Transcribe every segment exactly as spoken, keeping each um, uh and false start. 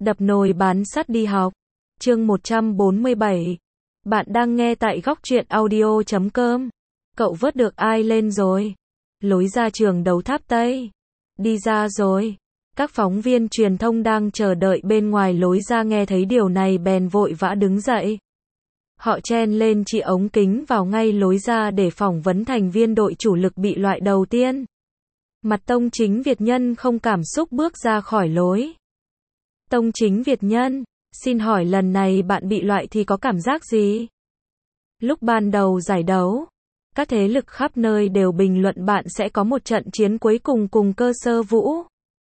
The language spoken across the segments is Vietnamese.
Đập nồi bán sắt đi học. Chương một trăm bốn mươi bảy. Bạn đang nghe tại góc truyện audio chấm com. Cậu vớt được ai lên rồi? Lối ra trường đấu tháp Tây. Đi ra rồi. Các phóng viên truyền thông đang chờ đợi bên ngoài lối ra nghe thấy điều này bèn vội vã đứng dậy. Họ chen lên chỉ ống kính vào ngay lối ra để phỏng vấn thành viên đội chủ lực bị loại đầu tiên. Mặt Tông Chính Việt Nhân không cảm xúc bước ra khỏi lối. Tông Chính Việt Nhân, xin hỏi lần này bạn bị loại thì có cảm giác gì? Lúc ban đầu giải đấu, các thế lực khắp nơi đều bình luận bạn sẽ có một trận chiến cuối cùng cùng Cơ Sơ Vũ.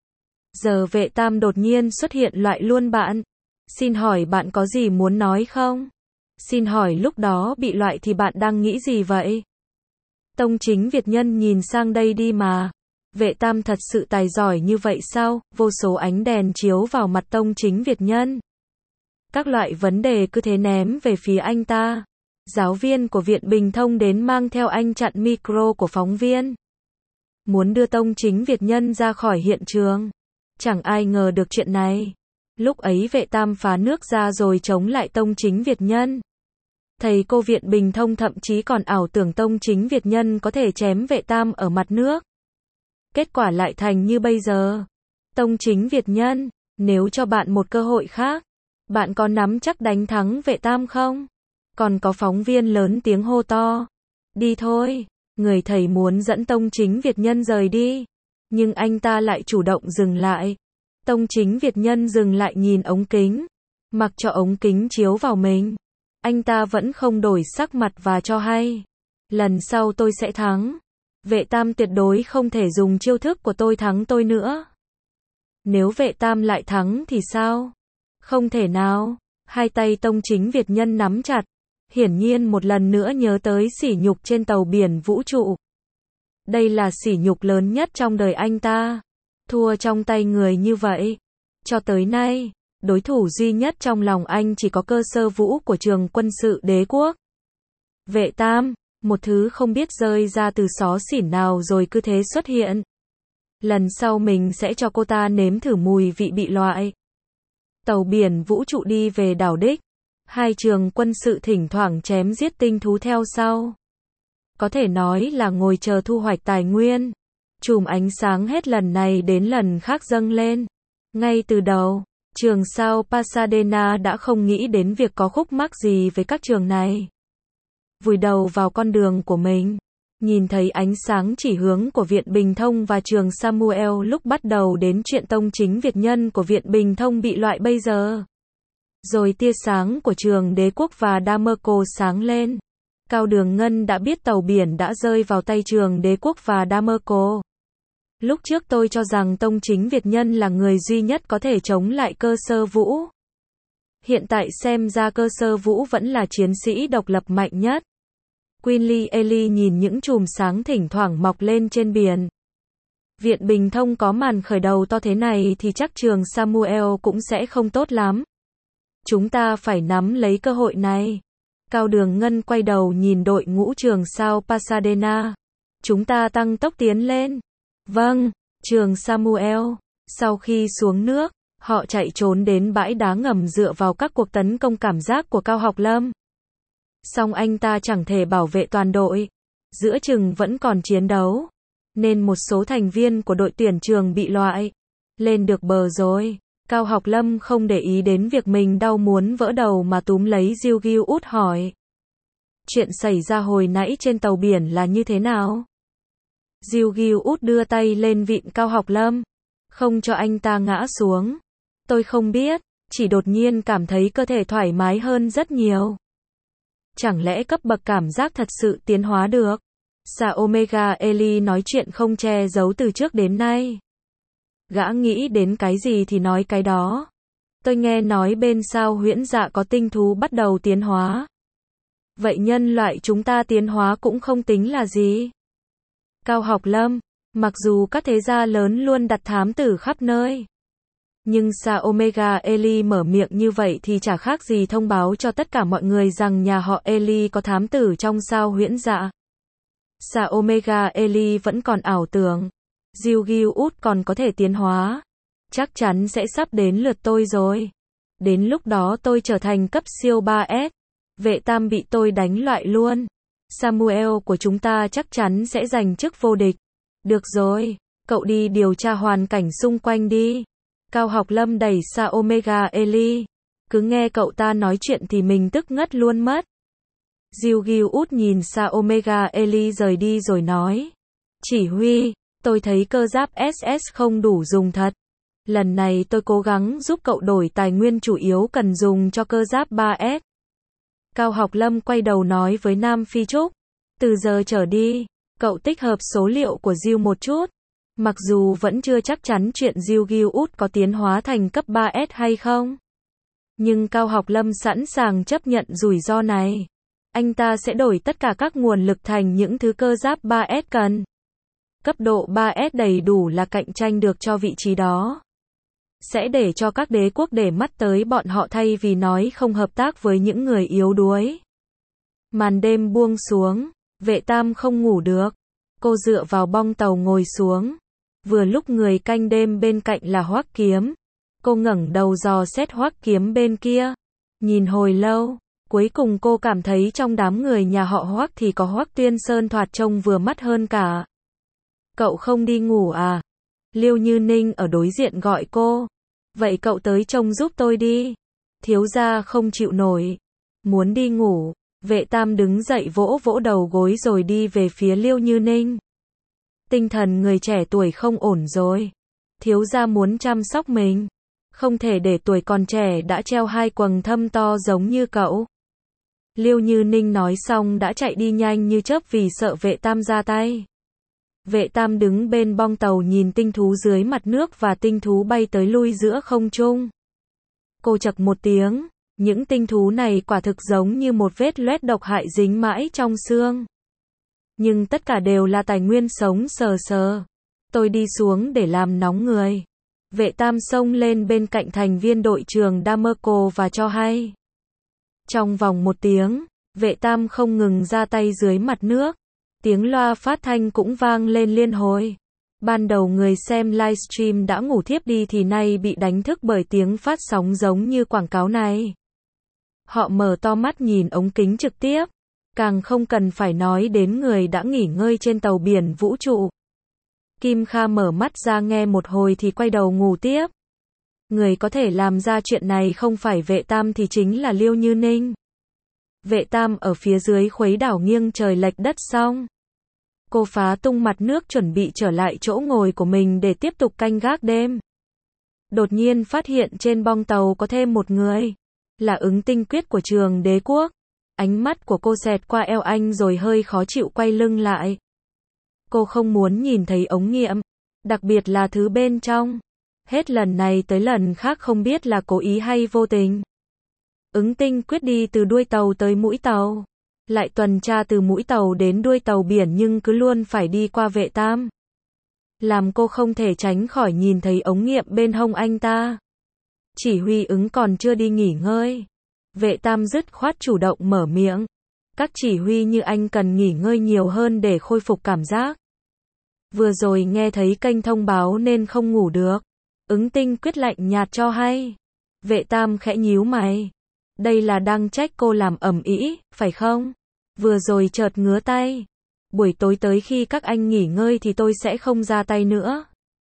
Giờ Vệ Tam đột nhiên xuất hiện loại luôn bạn. Xin hỏi bạn có gì muốn nói không? Xin hỏi lúc đó bị loại thì bạn đang nghĩ gì vậy? Tông Chính Việt Nhân nhìn sang đây đi mà. Vệ Tam thật sự tài giỏi như vậy sao? Vô số ánh đèn chiếu vào mặt Tông Chính Việt Nhân. Các loại vấn đề cứ thế ném về phía anh ta. Giáo viên của Viện Bình Thông đến mang theo anh chặn micro của phóng viên. Muốn đưa Tông Chính Việt Nhân ra khỏi hiện trường. Chẳng ai ngờ được chuyện này. Lúc ấy Vệ Tam phá nước ra rồi chống lại Tông Chính Việt Nhân. Thầy cô Viện Bình Thông thậm chí còn ảo tưởng Tông Chính Việt Nhân có thể chém Vệ Tam ở mặt nước. Kết quả lại thành như bây giờ. Tông Chính Việt Nhân, nếu cho bạn một cơ hội khác, bạn có nắm chắc đánh thắng Vệ Tam không? Còn có phóng viên lớn tiếng hô to. Đi thôi, người thầy muốn dẫn Tông Chính Việt Nhân rời đi. Nhưng anh ta lại chủ động dừng lại. Tông Chính Việt Nhân dừng lại nhìn ống kính. Mặc cho ống kính chiếu vào mình. Anh ta vẫn không đổi sắc mặt và cho hay. Lần sau tôi sẽ thắng. Vệ Tam tuyệt đối không thể dùng chiêu thức của tôi thắng tôi nữa. Nếu Vệ Tam lại thắng thì sao? Không thể nào. Hai tay Tông Chính Việt Nhân nắm chặt. Hiển nhiên một lần nữa nhớ tới sỉ nhục trên tàu biển vũ trụ. Đây là sỉ nhục lớn nhất trong đời anh ta. Thua trong tay người như vậy. Cho tới nay, đối thủ duy nhất trong lòng anh chỉ có Cơ Sơ Vũ của trường quân sự đế quốc. Vệ Tam, một thứ không biết rơi ra từ xó xỉn nào rồi cứ thế xuất hiện. Lần sau mình sẽ cho cô ta nếm thử mùi vị bị loại. Tàu biển vũ trụ đi về đảo đích. Hai trường quân sự thỉnh thoảng chém giết tinh thú theo sau. Có thể nói là ngồi chờ thu hoạch tài nguyên. Chùm ánh sáng hết lần này đến lần khác dâng lên. Ngay từ đầu, trường sao Pasadena đã không nghĩ đến việc có khúc mắc gì với các trường này. Vùi đầu vào con đường của mình. Nhìn thấy ánh sáng chỉ hướng của Viện Bình Thông và trường Samuel lúc bắt đầu đến chuyện Tông Chính Việt Nhân của Viện Bình Thông bị loại bây giờ. Rồi tia sáng của trường đế quốc và Damerco sáng lên. Cao Đường Ngân đã biết tàu biển đã rơi vào tay trường đế quốc và Damerco. Lúc trước tôi cho rằng Tông Chính Việt Nhân là người duy nhất có thể chống lại Cơ Sơ Vũ. Hiện tại xem ra Cơ Sơ Vũ vẫn là chiến sĩ độc lập mạnh nhất. Quinly Ellie nhìn những chùm sáng thỉnh thoảng mọc lên trên biển. Viện Bình Thông có màn khởi đầu to thế này thì chắc trường Samuel cũng sẽ không tốt lắm. Chúng ta phải nắm lấy cơ hội này. Cao Đường Ngân quay đầu nhìn đội ngũ trường sao Pasadena. Chúng ta tăng tốc tiến lên. Vâng, trường Samuel. Sau khi xuống nước, họ chạy trốn đến bãi đá ngầm dựa vào các cuộc tấn công cảm giác của Cao Học Lâm. Song anh ta chẳng thể bảo vệ toàn đội. Giữa chừng vẫn còn chiến đấu. Nên một số thành viên của đội tuyển trường bị loại. Lên được bờ rồi. Cao Học Lâm không để ý đến việc mình đau muốn vỡ đầu mà túm lấy Diêu Gil út hỏi. Chuyện xảy ra hồi nãy trên tàu biển là như thế nào? Diêu Gil út đưa tay lên vịn Cao Học Lâm. Không cho anh ta ngã xuống. Tôi không biết, chỉ đột nhiên cảm thấy cơ thể thoải mái hơn rất nhiều. Chẳng lẽ cấp bậc cảm giác thật sự tiến hóa được? Sa Omega Ellie nói chuyện không che giấu từ trước đến nay. Gã nghĩ đến cái gì thì nói cái đó. Tôi nghe nói bên sao huyễn dạ có tinh thú bắt đầu tiến hóa. Vậy nhân loại chúng ta tiến hóa cũng không tính là gì. Cao Học Lâm, mặc dù các thế gia lớn luôn đặt thám tử khắp nơi. Nhưng Sa Omega Ellie mở miệng như vậy thì chả khác gì thông báo cho tất cả mọi người rằng nhà họ Ellie có thám tử trong sao huyễn dạ. Sa Omega Ellie vẫn còn ảo tưởng. Diêu Gil út còn có thể tiến hóa. Chắc chắn sẽ sắp đến lượt tôi rồi. Đến lúc đó tôi trở thành cấp siêu ba S. Vệ Tam bị tôi đánh loại luôn. Samuel của chúng ta chắc chắn sẽ giành chức vô địch. Được rồi, cậu đi điều tra hoàn cảnh xung quanh đi. Cao Học Lâm đẩy xa Omega Ellie. Cứ nghe cậu ta nói chuyện thì mình tức ngất luôn mất. Jill Gill nhìn xa Omega Ellie rời đi rồi nói. Chỉ huy, tôi thấy cơ giáp ét ét không đủ dùng thật. Lần này tôi cố gắng giúp cậu đổi tài nguyên chủ yếu cần dùng cho cơ giáp ba S. Cao Học Lâm quay đầu nói với Nam Phi Trúc. Từ giờ trở đi, cậu tích hợp số liệu của Jill một chút. Mặc dù vẫn chưa chắc chắn chuyện Jill Gill có tiến hóa thành cấp ba S hay không. Nhưng Cao Học Lâm sẵn sàng chấp nhận rủi ro này. Anh ta sẽ đổi tất cả các nguồn lực thành những thứ cơ giáp ba S cần. Cấp độ ba S đầy đủ là cạnh tranh được cho vị trí đó. Sẽ để cho các đế quốc để mắt tới bọn họ thay vì nói không hợp tác với những người yếu đuối. Màn đêm buông xuống, Vệ Tam không ngủ được. Cô dựa vào bong tàu ngồi xuống. Vừa lúc người canh đêm bên cạnh là Hoắc Kiếm. Cô ngẩng đầu dò xét Hoắc Kiếm bên kia. Nhìn hồi lâu, cuối cùng cô cảm thấy trong đám người nhà họ Hoắc thì có Hoắc Tuyên Sơn thoạt trông vừa mắt hơn cả. Cậu không đi ngủ à? Liêu Như Ninh ở đối diện gọi cô. Vậy cậu tới trông giúp tôi đi. Thiếu gia không chịu nổi. Muốn đi ngủ. Vệ Tam đứng dậy vỗ vỗ đầu gối rồi đi về phía Liêu Như Ninh. Tinh thần người trẻ tuổi không ổn rồi. Thiếu gia muốn chăm sóc mình. Không thể để tuổi còn trẻ đã treo hai quầng thâm to giống như cậu. Liêu Như Ninh nói xong đã chạy đi nhanh như chớp vì sợ Vệ Tam ra tay. Vệ Tam đứng bên bong tàu nhìn tinh thú dưới mặt nước và tinh thú bay tới lui giữa không trung. Cô chậc một tiếng, những tinh thú này quả thực giống như một vết loét độc hại dính mãi trong xương. Nhưng tất cả đều là tài nguyên sống sờ sờ. Tôi đi xuống để làm nóng người. Vệ Tam xông lên bên cạnh thành viên đội trưởng Damerco và cho hay. Trong vòng một tiếng, Vệ Tam không ngừng ra tay dưới mặt nước. Tiếng loa phát thanh cũng vang lên liên hồi. Ban đầu người xem livestream đã ngủ thiếp đi thì nay bị đánh thức bởi tiếng phát sóng giống như quảng cáo này. Họ mở to mắt nhìn ống kính trực tiếp. Càng không cần phải nói đến người đã nghỉ ngơi trên tàu biển vũ trụ. Kim Kha mở mắt ra nghe một hồi thì quay đầu ngủ tiếp. Người có thể làm ra chuyện này không phải Vệ Tam thì chính là Liêu Như Ninh. Vệ Tam ở phía dưới khuấy đảo nghiêng trời lệch đất xong. Cô phá tung mặt nước chuẩn bị trở lại chỗ ngồi của mình để tiếp tục canh gác đêm. Đột nhiên phát hiện trên bong tàu có thêm một người. Là Ứng Tinh Quyết của Trường Đế Quốc. Ánh mắt của cô xẹt qua eo anh rồi hơi khó chịu quay lưng lại. Cô không muốn nhìn thấy ống nghiệm. Đặc biệt là thứ bên trong. Hết lần này tới lần khác không biết là cố ý hay vô tình. Ứng Tinh Quyết đi từ đuôi tàu tới mũi tàu. Lại tuần tra từ mũi tàu đến đuôi tàu biển nhưng cứ luôn phải đi qua Vệ Tam. Làm cô không thể tránh khỏi nhìn thấy ống nghiệm bên hông anh ta. Chỉ huy Ứng còn chưa đi nghỉ ngơi. Vệ Tam dứt khoát chủ động mở miệng. Các chỉ huy như anh cần nghỉ ngơi nhiều hơn để khôi phục cảm giác. Vừa rồi nghe thấy kênh thông báo nên không ngủ được. Ứng Tinh Quyết lạnh nhạt cho hay. Vệ Tam khẽ nhíu mày. Đây là đang trách cô làm ầm ĩ, phải không? Vừa rồi chợt ngứa tay. Buổi tối tới khi các anh nghỉ ngơi thì tôi sẽ không ra tay nữa.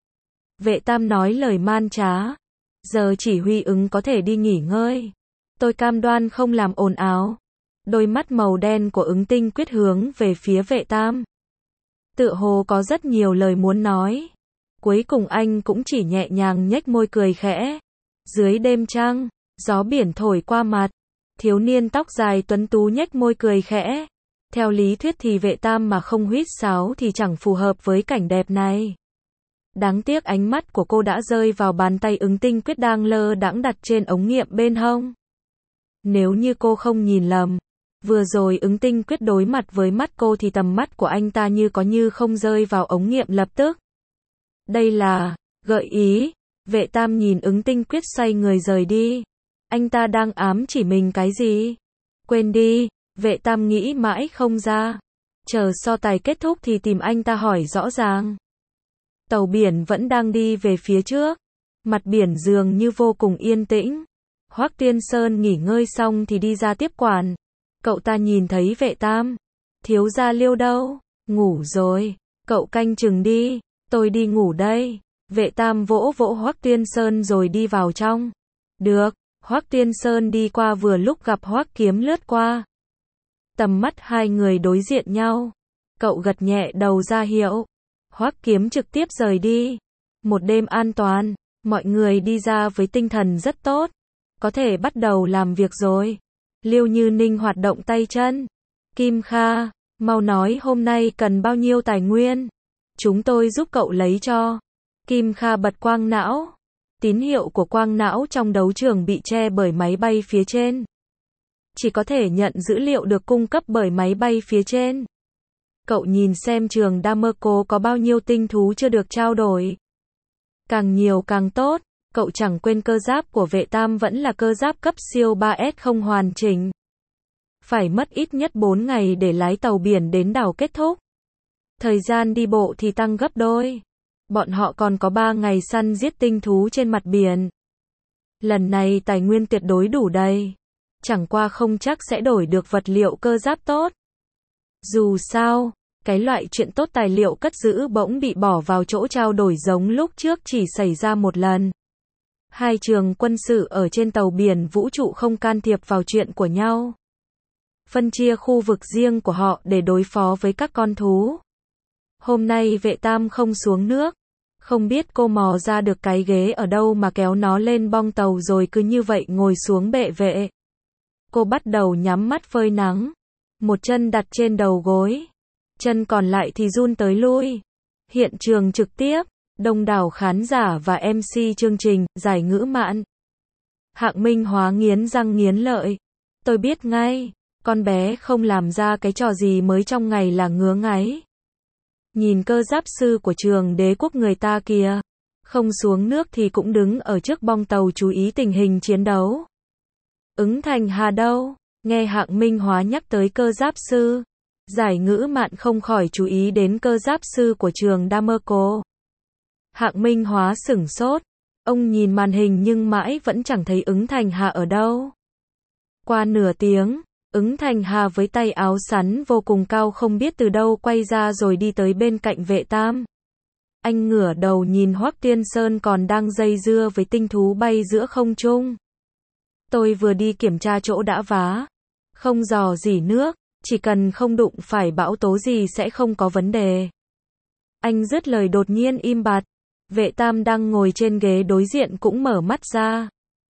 Vệ Tam nói lời man trá. Giờ chỉ huy Ứng có thể đi nghỉ ngơi. Tôi cam đoan không làm ồn ào. Đôi mắt màu đen của Ứng Tinh Quyết hướng về phía Vệ Tam. Tựa hồ có rất nhiều lời muốn nói. Cuối cùng anh cũng chỉ nhẹ nhàng nhếch môi cười khẽ. Dưới đêm trăng, gió biển thổi qua mặt. Thiếu niên tóc dài tuấn tú nhếch môi cười khẽ. Theo lý thuyết thì Vệ Tam mà không huýt sáo thì chẳng phù hợp với cảnh đẹp này. Đáng tiếc ánh mắt của cô đã rơi vào bàn tay Ứng Tinh Quyết đang lơ đãng đặt trên ống nghiệm bên hông. Nếu như cô không nhìn lầm, vừa rồi Ứng Tinh Quyết đối mặt với mắt cô thì tầm mắt của anh ta như có như không rơi vào ống nghiệm lập tức. Đây là gợi ý. Vệ Tam nhìn Ứng Tinh Quyết xoay người rời đi. Anh ta đang ám chỉ mình cái gì? Quên đi. Vệ Tam nghĩ mãi không ra. Chờ so tài kết thúc thì tìm anh ta hỏi rõ ràng. Tàu biển vẫn đang đi về phía trước. Mặt biển dường như vô cùng yên tĩnh. Hoắc Tiên Sơn nghỉ ngơi xong thì đi ra tiếp quản. Cậu ta nhìn thấy Vệ Tam. Thiếu gia Liêu đâu? Ngủ rồi. Cậu canh chừng đi. Tôi đi ngủ đây. Vệ Tam vỗ vỗ Hoắc Tiên Sơn rồi đi vào trong. Được. Hoắc Tiên Sơn đi qua vừa lúc gặp Hoắc Kiếm lướt qua. Tầm mắt hai người đối diện nhau. Cậu gật nhẹ đầu ra hiệu. Hoắc Kiếm trực tiếp rời đi. Một đêm an toàn. Mọi người đi ra với tinh thần rất tốt. Có thể bắt đầu làm việc rồi. Liêu Như Ninh hoạt động tay chân. Kim Kha, mau nói hôm nay cần bao nhiêu tài nguyên. Chúng tôi giúp cậu lấy cho. Kim Kha bật quang não. Tín hiệu của quang não trong đấu trường bị che bởi máy bay phía trên. Chỉ có thể nhận dữ liệu được cung cấp bởi máy bay phía trên. Cậu nhìn xem trường Damerco có bao nhiêu tinh thú chưa được trao đổi. Càng nhiều càng tốt. Cậu chẳng quên cơ giáp của Vệ Tam vẫn là cơ giáp cấp siêu ba S không hoàn chỉnh. Phải mất ít nhất bốn ngày để lái tàu biển đến đảo kết thúc. Thời gian đi bộ thì tăng gấp đôi. Bọn họ còn có ba ngày săn giết tinh thú trên mặt biển. Lần này tài nguyên tuyệt đối đủ đầy. Chẳng qua không chắc sẽ đổi được vật liệu cơ giáp tốt. Dù sao, cái loại chuyện tốt tài liệu cất giữ bỗng bị bỏ vào chỗ trao đổi giống lúc trước chỉ xảy ra một lần. Hai trường quân sự ở trên tàu biển vũ trụ không can thiệp vào chuyện của nhau. Phân chia khu vực riêng của họ để đối phó với các con thú. Hôm nay Vệ Tam không xuống nước. Không biết cô mò ra được cái ghế ở đâu mà kéo nó lên bong tàu rồi cứ như vậy ngồi xuống bệ vệ. Cô bắt đầu nhắm mắt phơi nắng. Một chân đặt trên đầu gối. Chân còn lại thì run tới lui. Hiện trường trực tiếp. Đông đảo khán giả và em xê chương trình, giải ngữ mạn. Hạng Minh Hóa nghiến răng nghiến lợi. Tôi biết ngay, con bé không làm ra cái trò gì mới trong ngày là ngứa ngáy. Nhìn cơ giáp sư của trường Đế Quốc người ta kìa. Không xuống nước thì cũng đứng ở trước bong tàu chú ý tình hình chiến đấu. Ứng Thành Hà đâu? Nghe Hạng Minh Hóa nhắc tới cơ giáp sư. Giải ngữ mạn không khỏi chú ý đến cơ giáp sư của trường Damerco. Hạng Minh Hóa sửng sốt. Ông nhìn màn hình nhưng mãi vẫn chẳng thấy Ứng Thành Hà ở đâu. Qua nửa tiếng, Ứng Thành Hà với tay áo sắn vô cùng cao không biết từ đâu quay ra rồi đi tới bên cạnh Vệ Tam. Anh ngửa đầu nhìn Hoắc Tiên Sơn còn đang dây dưa với tinh thú bay giữa không trung. Tôi vừa đi kiểm tra chỗ đã vá. Không rò rỉ nước, chỉ cần không đụng phải bão tố gì sẽ không có vấn đề. Anh dứt lời đột nhiên im bặt. Vệ Tam đang ngồi trên ghế đối diện cũng mở mắt ra.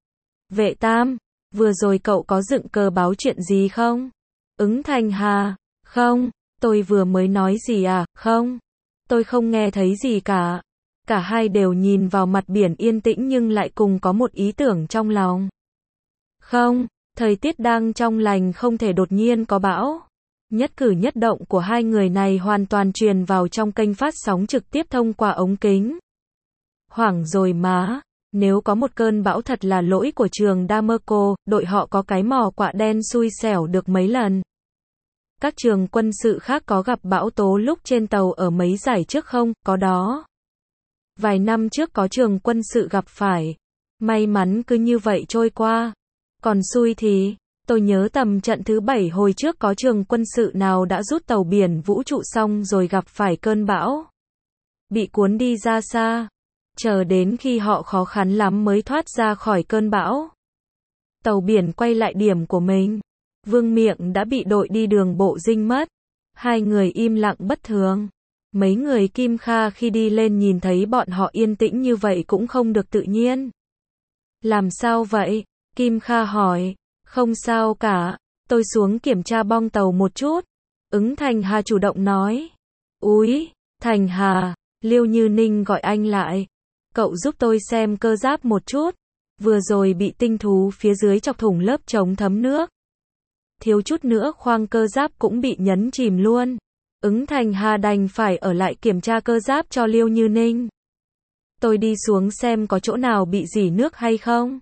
Vệ Tam, vừa rồi cậu có dựng cờ báo chuyện gì không? Ứng Thành Hà, không, tôi vừa mới nói gì à, không, tôi không nghe thấy gì cả. Cả hai đều nhìn vào mặt biển yên tĩnh nhưng lại cùng có một ý tưởng trong lòng. Không, thời tiết đang trong lành không thể đột nhiên có bão. Nhất cử nhất động của hai người này hoàn toàn truyền vào trong kênh phát sóng trực tiếp thông qua ống kính. Hoảng rồi má, nếu có một cơn bão thật là lỗi của trường Damerco, đội họ có cái mỏ quạ đen xui xẻo được mấy lần. Các trường quân sự khác có gặp bão tố lúc trên tàu ở mấy giải trước không? Có đó. Vài năm trước có trường quân sự gặp phải. May mắn cứ như vậy trôi qua. Còn xui thì, tôi nhớ tầm trận thứ bảy hồi trước có trường quân sự nào đã rút tàu biển vũ trụ xong rồi gặp phải cơn bão. Bị cuốn đi ra xa. Chờ đến khi họ khó khăn lắm mới thoát ra khỏi cơn bão. Tàu biển quay lại điểm của mình. Vương Miện đã bị đội đi đường bộ dinh mất. Hai người im lặng bất thường. Mấy người Kim Kha khi đi lên nhìn thấy bọn họ yên tĩnh như vậy cũng không được tự nhiên. Làm sao vậy? Kim Kha hỏi. Không sao cả. Tôi xuống kiểm tra bong tàu một chút. Ứng Thành Hà chủ động nói. Úi, Thành Hà, Liêu Như Ninh gọi anh lại. Cậu giúp tôi xem cơ giáp một chút. Vừa rồi bị tinh thú phía dưới chọc thủng lớp chống thấm nước. Thiếu chút nữa khoang cơ giáp cũng bị nhấn chìm luôn. Ứng Thành Hà đành phải ở lại kiểm tra cơ giáp cho Liêu Như Ninh. Tôi đi xuống xem có chỗ nào bị rỉ nước hay không.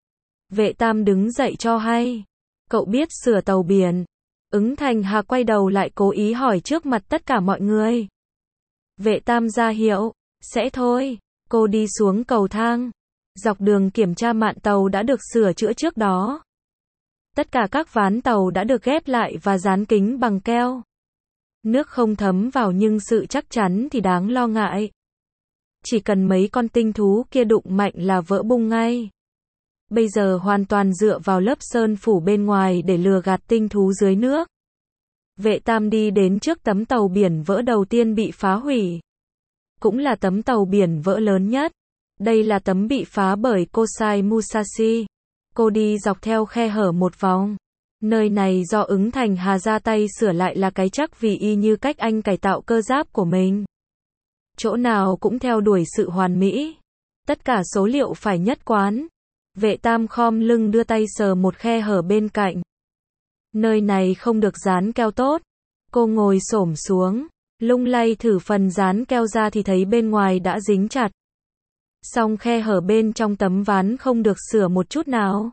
Vệ Tam đứng dậy cho hay. Cậu biết sửa tàu biển. Ứng Thành Hà quay đầu lại cố ý hỏi trước mặt tất cả mọi người. Vệ Tam ra hiệu. Sẽ thôi. Cô đi xuống cầu thang. Dọc đường kiểm tra mạn tàu đã được sửa chữa trước đó. Tất cả các ván tàu đã được ghép lại và dán kính bằng keo. Nước không thấm vào nhưng sự chắc chắn thì đáng lo ngại. Chỉ cần mấy con tinh thú kia đụng mạnh là vỡ bung ngay. Bây giờ hoàn toàn dựa vào lớp sơn phủ bên ngoài để lừa gạt tinh thú dưới nước. Vệ Tam đi đến trước tấm tàu biển vỡ đầu tiên bị phá hủy. Cũng là tấm tàu biển vỡ lớn nhất. Đây là tấm bị phá bởi Kosai Musashi. Cô đi dọc theo khe hở một vòng. Nơi này do Ứng Thành Hà ra tay sửa lại là cái chắc vì y như cách anh cải tạo cơ giáp của mình. Chỗ nào cũng theo đuổi sự hoàn mỹ. Tất cả số liệu phải nhất quán. Vệ Tam khom lưng đưa tay sờ một khe hở bên cạnh. Nơi này không được dán keo tốt. Cô ngồi xổm xuống, lung lay thử phần dán keo ra thì thấy bên ngoài đã dính chặt. Song khe hở bên trong tấm ván không được sửa một chút nào.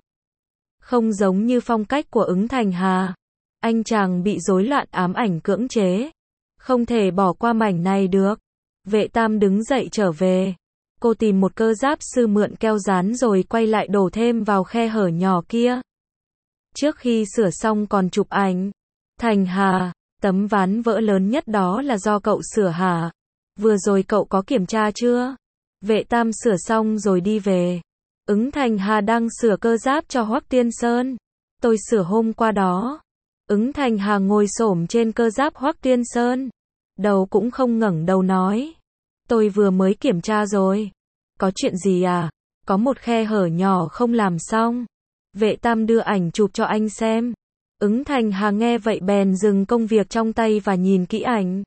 Không giống như phong cách của Ứng Thành Hà. Anh chàng bị rối loạn ám ảnh cưỡng chế. Không thể bỏ qua mảnh này được. Vệ Tam đứng dậy trở về. Cô tìm một cơ giáp sư mượn keo dán rồi quay lại đổ thêm vào khe hở nhỏ kia. Trước khi sửa xong còn chụp ảnh. Thành Hà, tấm ván vỡ lớn nhất đó là do cậu sửa hả? Vừa rồi cậu có kiểm tra chưa? Vệ Tam sửa xong rồi đi về. Ứng Thành Hà đang sửa cơ giáp cho Hoắc Tiên Sơn. Tôi sửa hôm qua đó. Ứng Thành Hà ngồi xổm trên cơ giáp Hoắc Tiên Sơn. Đầu cũng không ngẩng đầu nói. Tôi vừa mới kiểm tra rồi. Có chuyện gì à? Có một khe hở nhỏ không làm xong. Vệ Tam đưa ảnh chụp cho anh xem. Ứng Thành Hà nghe vậy bèn dừng công việc trong tay và nhìn kỹ ảnh.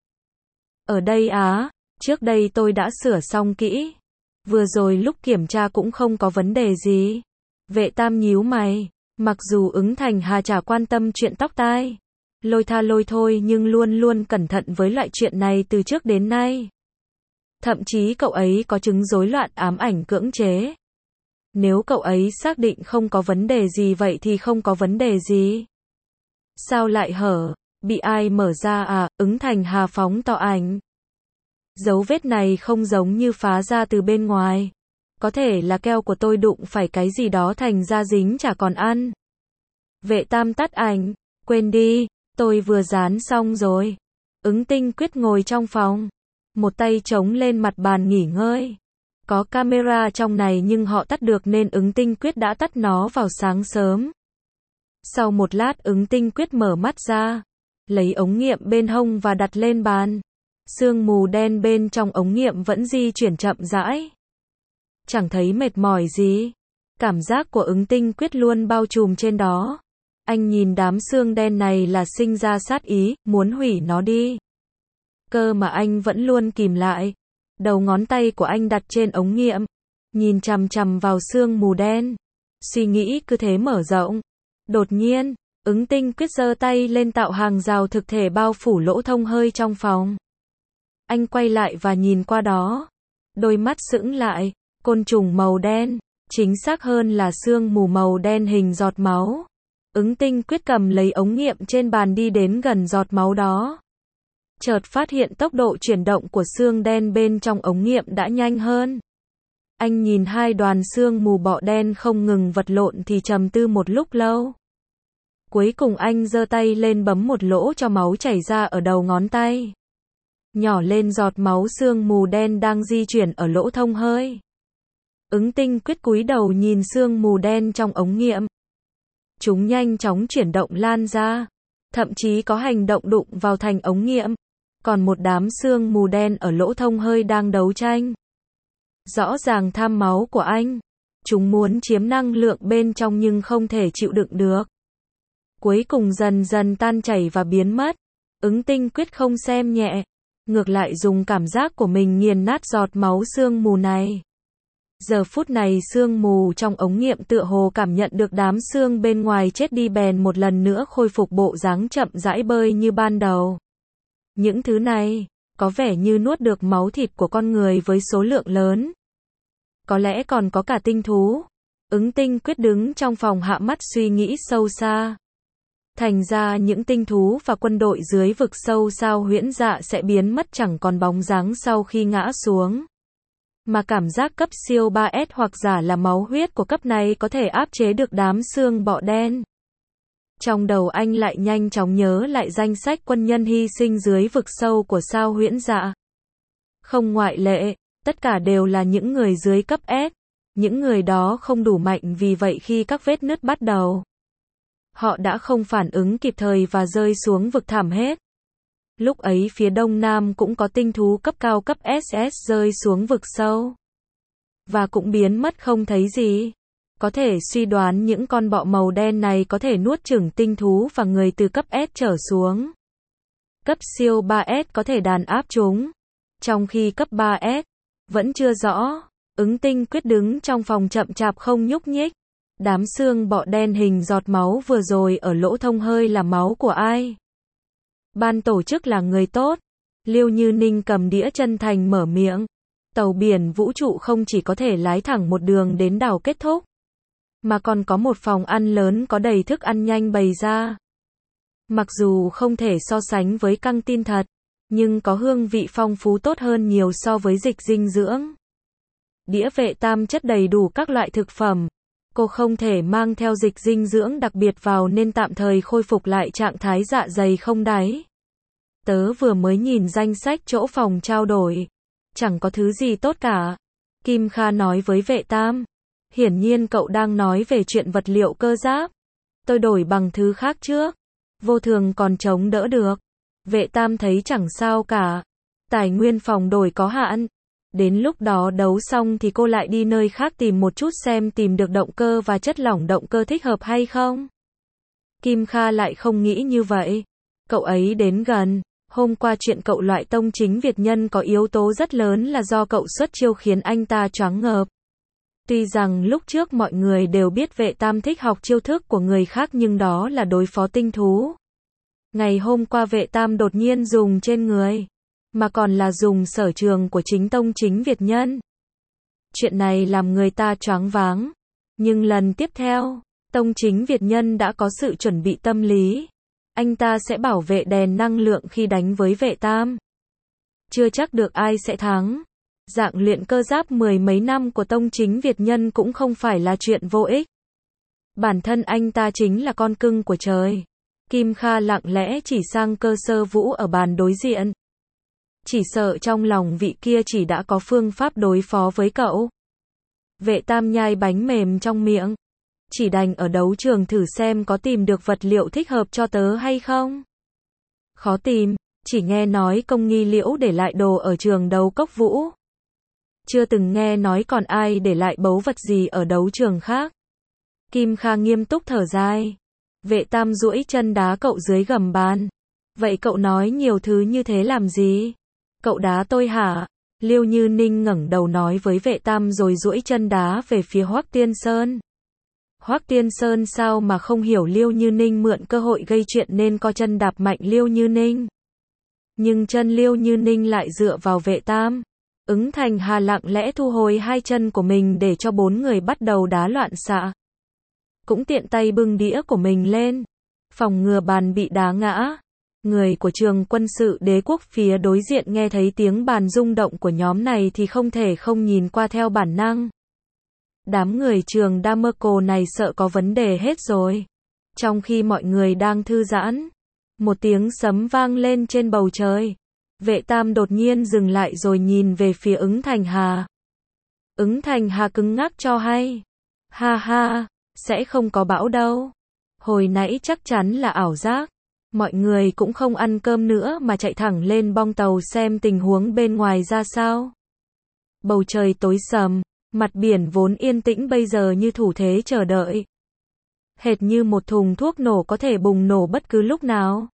Ở đây á, trước đây tôi đã sửa xong kỹ. Vừa rồi lúc kiểm tra cũng không có vấn đề gì. Vệ Tam nhíu mày. Mặc dù Ứng Thành Hà chả quan tâm chuyện tóc tai. Lôi tha lôi thôi nhưng luôn luôn cẩn thận với loại chuyện này từ trước đến nay. Thậm chí cậu ấy có chứng rối loạn ám ảnh cưỡng chế. Nếu cậu ấy xác định không có vấn đề gì vậy thì không có vấn đề gì. Sao lại hở? Bị ai mở ra à? Ứng Thành Hà phóng to ảnh. Dấu vết này không giống như phá ra từ bên ngoài. Có thể là keo của tôi đụng phải cái gì đó thành ra dính chả còn ăn. Vệ Tam tắt ảnh. Quên đi, tôi vừa dán xong rồi. Ứng Tinh Quyết ngồi trong phòng. Một tay chống lên mặt bàn nghỉ ngơi. Có camera trong này nhưng họ tắt được nên Ứng Tinh Quyết đã tắt nó vào sáng sớm. Sau một lát Ứng Tinh Quyết mở mắt ra. Lấy ống nghiệm bên hông và đặt lên bàn. Sương mù đen bên trong ống nghiệm vẫn di chuyển chậm rãi. Chẳng thấy mệt mỏi gì. Cảm giác của Ứng Tinh Quyết luôn bao trùm trên đó. Anh nhìn đám xương đen này là sinh ra sát ý, muốn hủy nó đi. Cơ mà anh vẫn luôn kìm lại. Đầu ngón tay của anh đặt trên ống nghiệm. Nhìn chằm chằm vào sương mù đen. Suy nghĩ cứ thế mở rộng. Đột nhiên, Ứng Tinh Quyết giơ tay lên tạo hàng rào thực thể bao phủ lỗ thông hơi trong phòng. Anh quay lại và nhìn qua đó. Đôi mắt sững lại. Côn trùng màu đen. Chính xác hơn là sương mù màu đen hình giọt máu. Ứng Tinh Quyết cầm lấy ống nghiệm trên bàn đi đến gần giọt máu đó. Chợt phát hiện tốc độ chuyển động của xương đen bên trong ống nghiệm đã nhanh hơn. Anh nhìn hai đoàn xương mù bọ đen không ngừng vật lộn thì trầm tư một lúc lâu. Cuối cùng anh giơ tay lên bấm một lỗ cho máu chảy ra ở đầu ngón tay. Nhỏ lên giọt máu xương mù đen đang di chuyển ở lỗ thông hơi. Ứng Tinh Quyết cúi đầu nhìn xương mù đen trong ống nghiệm. Chúng nhanh chóng chuyển động lan ra. Thậm chí có hành động đụng vào thành ống nghiệm. Còn một đám xương mù đen ở lỗ thông hơi đang đấu tranh. Rõ ràng tham máu của anh. Chúng muốn chiếm năng lượng bên trong nhưng không thể chịu đựng được. Cuối cùng dần dần tan chảy và biến mất. Ứng Tinh Quyết không xem nhẹ. Ngược lại dùng cảm giác của mình nghiền nát giọt máu xương mù này. Giờ phút này sương mù trong ống nghiệm tựa hồ cảm nhận được đám xương bên ngoài chết đi bèn một lần nữa khôi phục bộ dáng chậm rãi bơi như ban đầu. Những thứ này, có vẻ như nuốt được máu thịt của con người với số lượng lớn. Có lẽ còn có cả tinh thú. Ứng Tinh Quyết đứng trong phòng hạ mắt suy nghĩ sâu xa. Thành ra những tinh thú và quân đội dưới vực sâu sao huyễn dạ sẽ biến mất chẳng còn bóng dáng sau khi ngã xuống. Mà cảm giác cấp siêu ba S hoặc giả là máu huyết của cấp này có thể áp chế được đám xương bọ đen. Trong đầu anh lại nhanh chóng nhớ lại danh sách quân nhân hy sinh dưới vực sâu của sao Huyễn Dạ. Không ngoại lệ, tất cả đều là những người dưới cấp S. Những người đó không đủ mạnh, vì vậy khi các vết nứt bắt đầu, họ đã không phản ứng kịp thời và rơi xuống vực thẳm hết. Lúc ấy phía đông nam cũng có tinh thú cấp cao cấp ét ét rơi xuống vực sâu. Và cũng biến mất không thấy gì. Có thể suy đoán những con bọ màu đen này có thể nuốt chửng tinh thú và người từ cấp S trở xuống. Cấp siêu ba S có thể đàn áp chúng. Trong khi cấp ba S vẫn chưa rõ. Ứng Tinh Quyết đứng trong phòng chậm chạp không nhúc nhích. Đám xương bọ đen hình giọt máu vừa rồi ở lỗ thông hơi là máu của ai? Ban tổ chức là người tốt. Liêu Như Ninh cầm đĩa chân thành mở miệng. Tàu biển vũ trụ không chỉ có thể lái thẳng một đường đến đảo kết thúc, mà còn có một phòng ăn lớn có đầy thức ăn nhanh bày ra. Mặc dù không thể so sánh với căng tin thật, nhưng có hương vị phong phú tốt hơn nhiều so với dịch dinh dưỡng. Đĩa Vệ Tam chất đầy đủ các loại thực phẩm. Cô không thể mang theo dịch dinh dưỡng đặc biệt vào nên tạm thời khôi phục lại trạng thái dạ dày không đáy. Tớ vừa mới nhìn danh sách chỗ phòng trao đổi. Chẳng có thứ gì tốt cả. Kim Kha nói với Vệ Tam. Hiển nhiên cậu đang nói về chuyện vật liệu cơ giáp. Tôi đổi bằng thứ khác trước. Vô thường còn chống đỡ được. Vệ Tam thấy chẳng sao cả. Tài nguyên phòng đổi có hạn. Đến lúc đó đấu xong thì cô lại đi nơi khác tìm một chút xem tìm được động cơ và chất lỏng động cơ thích hợp hay không. Kim Kha lại không nghĩ như vậy. Cậu ấy đến gần. Hôm qua chuyện cậu loại tông chính Việt nhân có yếu tố rất lớn là do cậu xuất chiêu khiến anh ta choáng ngợp. Tuy rằng lúc trước mọi người đều biết Vệ Tam thích học chiêu thức của người khác nhưng đó là đối phó tinh thú. Ngày hôm qua Vệ Tam đột nhiên dùng trên người, mà còn là dùng sở trường của chính tông chính Việt nhân. Chuyện này làm người ta choáng váng. Nhưng lần tiếp theo, tông chính Việt nhân đã có sự chuẩn bị tâm lý. Anh ta sẽ bảo vệ đèn năng lượng khi đánh với Vệ Tam. Chưa chắc được ai sẽ thắng. Dạng luyện cơ giáp mười mấy năm của tông chính Việt nhân cũng không phải là chuyện vô ích. Bản thân anh ta chính là con cưng của trời. Kim Kha lặng lẽ chỉ sang Cơ Sơ Vũ ở bàn đối diện. Chỉ sợ trong lòng vị kia chỉ đã có phương pháp đối phó với cậu. Vệ Tam nhai bánh mềm trong miệng. Chỉ đành ở đấu trường thử xem có tìm được vật liệu thích hợp cho tớ hay không. Khó tìm, chỉ nghe nói Công Nghi Liễu để lại đồ ở trường đấu cốc vũ. Chưa từng nghe nói còn ai để lại báu vật gì ở đấu trường khác. Kim Kha nghiêm túc thở dài. Vệ Tam duỗi chân đá cậu dưới gầm bàn. Vậy cậu nói nhiều thứ như thế làm gì? Cậu đá tôi hả? Liêu Như Ninh ngẩng đầu nói với Vệ Tam rồi duỗi chân đá về phía Hoắc Tiên Sơn. Hoắc Tiên Sơn sao mà không hiểu Liêu Như Ninh mượn cơ hội gây chuyện nên co chân đạp mạnh Liêu Như Ninh. Nhưng chân Liêu Như Ninh lại dựa vào Vệ Tam. Ứng Thành Hà lặng lẽ thu hồi hai chân của mình để cho bốn người bắt đầu đá loạn xạ. Cũng tiện tay bưng đĩa của mình lên, phòng ngừa bàn bị đá ngã. Người của trường quân sự đế quốc phía đối diện nghe thấy tiếng bàn rung động của nhóm này thì không thể không nhìn qua theo bản năng. Đám người trường Damerco này sợ có vấn đề hết rồi. Trong khi mọi người đang thư giãn, một tiếng sấm vang lên trên bầu trời. Vệ Tam đột nhiên dừng lại rồi nhìn về phía Ứng Thành Hà. Ứng Thành Hà cứng ngắc cho hay. Ha ha, sẽ không có bão đâu. Hồi nãy chắc chắn là ảo giác. Mọi người cũng không ăn cơm nữa mà chạy thẳng lên bong tàu xem tình huống bên ngoài ra sao. Bầu trời tối sầm, mặt biển vốn yên tĩnh bây giờ như thủ thế chờ đợi. Hệt như một thùng thuốc nổ có thể bùng nổ bất cứ lúc nào.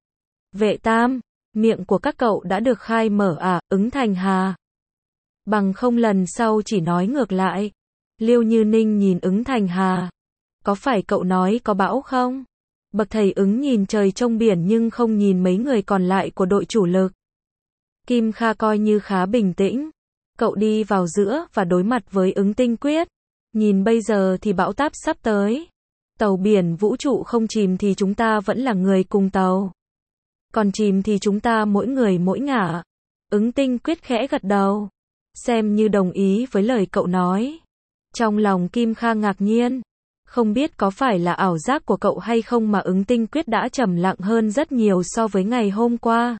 Vệ Tam, miệng của các cậu đã được khai mở à, Ứng Thành Hà. Bằng không lần sau chỉ nói ngược lại. Liêu Như Ninh nhìn Ứng Thành Hà. Có phải cậu nói có bão không? Bậc thầy Ứng nhìn trời trông biển nhưng không nhìn mấy người còn lại của đội chủ lực. Kim Kha coi như khá bình tĩnh. Cậu đi vào giữa và đối mặt với Ứng Tinh Quyết. Nhìn bây giờ thì bão táp sắp tới. Tàu biển vũ trụ không chìm thì chúng ta vẫn là người cùng tàu. Còn chìm thì chúng ta mỗi người mỗi ngả. Ứng Tinh Quyết khẽ gật đầu. xem như đồng ý với lời cậu nói. Trong lòng Kim Kha ngạc nhiên, không biết có phải là ảo giác của cậu hay không mà ứng tinh quyết đã trầm lặng hơn rất nhiều so với ngày hôm qua.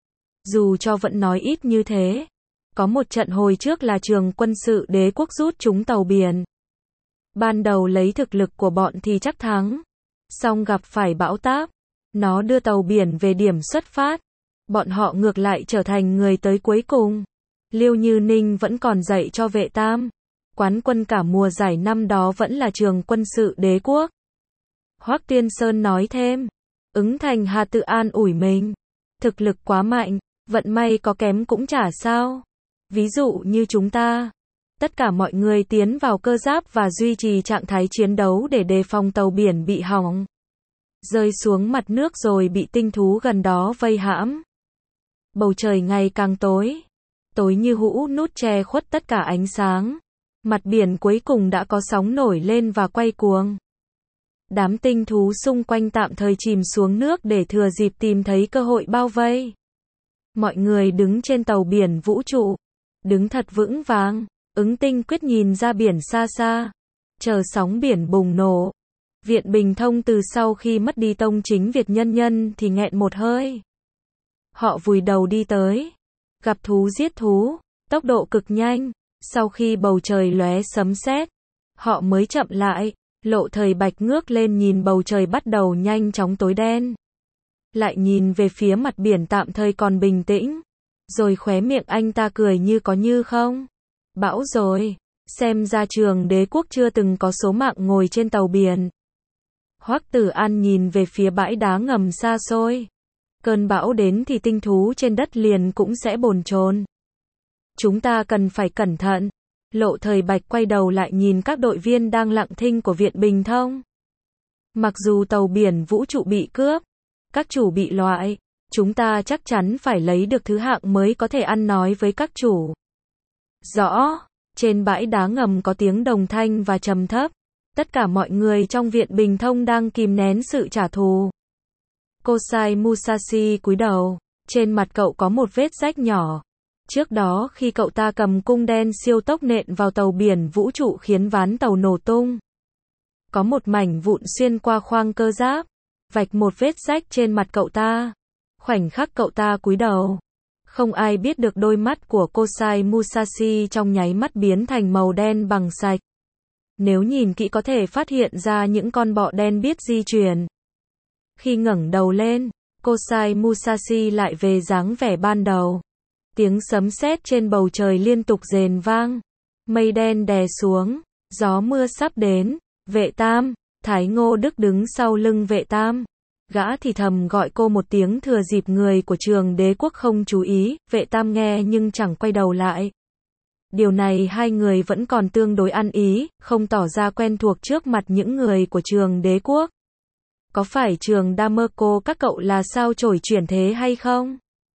Dù cho vẫn nói ít như thế, có một trận hồi trước là trường quân sự đế quốc rút chúng tàu biển. Ban đầu lấy thực lực của bọn thì chắc thắng, song gặp phải bão táp, nó đưa tàu biển về điểm xuất phát. Bọn họ ngược lại trở thành người tới cuối cùng. Liêu Như Ninh vẫn còn dạy cho vệ tam. Quán quân cả mùa giải năm đó vẫn là trường quân sự đế quốc. Hoắc Tiên Sơn nói thêm. Ứng Thành Hà tự an ủi mình. Thực lực quá mạnh, vận may có kém cũng chả sao. Ví dụ như chúng ta. Tất cả mọi người tiến vào cơ giáp và duy trì trạng thái chiến đấu để đề phòng tàu biển bị hỏng. Rơi xuống mặt nước rồi bị tinh thú gần đó vây hãm. Bầu trời ngày càng tối. Tối như hũ nút che khuất tất cả ánh sáng. Mặt biển cuối cùng đã có sóng nổi lên và quay cuồng. Đám tinh thú xung quanh tạm thời chìm xuống nước để thừa dịp tìm thấy cơ hội bao vây. Mọi người đứng trên tàu biển vũ trụ. Đứng thật vững vàng. Ứng tinh quyết nhìn ra biển xa xa. Chờ sóng biển bùng nổ. Viện Bình Thông từ sau khi mất đi tông chính Việt Nhân Nhân thì nghẹn một hơi. Họ vùi đầu đi tới. Gặp thú giết thú. Tốc độ cực nhanh. Sau khi bầu trời lóe sấm sét, họ mới chậm lại. Lộ Thời Bạch ngước lên nhìn bầu trời bắt đầu nhanh chóng tối đen. Lại nhìn về phía mặt biển tạm thời còn bình tĩnh. Rồi khóe miệng anh ta cười như có như không. Bão rồi. Xem ra trường đế quốc chưa từng có số mạng ngồi trên tàu biển. Hoắc Tử An nhìn về phía bãi đá ngầm xa xôi. Cơn bão đến thì tinh thú trên đất liền cũng sẽ bồn chồn. Chúng ta cần phải cẩn thận. Lộ Thời Bạch quay đầu lại nhìn các đội viên đang lặng thinh của Viện Bình Thông. Mặc dù tàu biển vũ trụ bị cướp, các chủ bị loại, chúng ta chắc chắn phải lấy được thứ hạng mới có thể ăn nói với các chủ. Rõ, trên bãi đá ngầm có tiếng đồng thanh và trầm thấp. Tất cả mọi người trong Viện Bình Thông đang kìm nén sự trả thù. Kosai Musashi cúi đầu, trên mặt cậu có một vết rách nhỏ. Trước đó khi cậu ta cầm cung đen siêu tốc nện vào tàu biển vũ trụ khiến ván tàu nổ tung. Có một mảnh vụn xuyên qua khoang cơ giáp, vạch một vết rách trên mặt cậu ta. Khoảnh khắc cậu ta cúi đầu, không ai biết được đôi mắt của Kosai Musashi trong nháy mắt biến thành màu đen bằng sạch. Nếu nhìn kỹ có thể phát hiện ra những con bọ đen biết di chuyển. Khi ngẩng đầu lên, Kosai Musashi lại về dáng vẻ ban đầu. Tiếng sấm sét trên bầu trời liên tục rền vang. Mây đen đè xuống, gió mưa sắp đến. Vệ Tam, Thái Ngô Đức đứng sau lưng Vệ Tam. Gã thì thầm gọi cô một tiếng thừa dịp người của trường đế quốc không chú ý. Vệ Tam nghe nhưng chẳng quay đầu lại. Điều này hai người vẫn còn tương đối ăn ý, không tỏ ra quen thuộc trước mặt những người của trường đế quốc. Có phải trường Damerco các cậu là sao chổi chuyển thế hay không?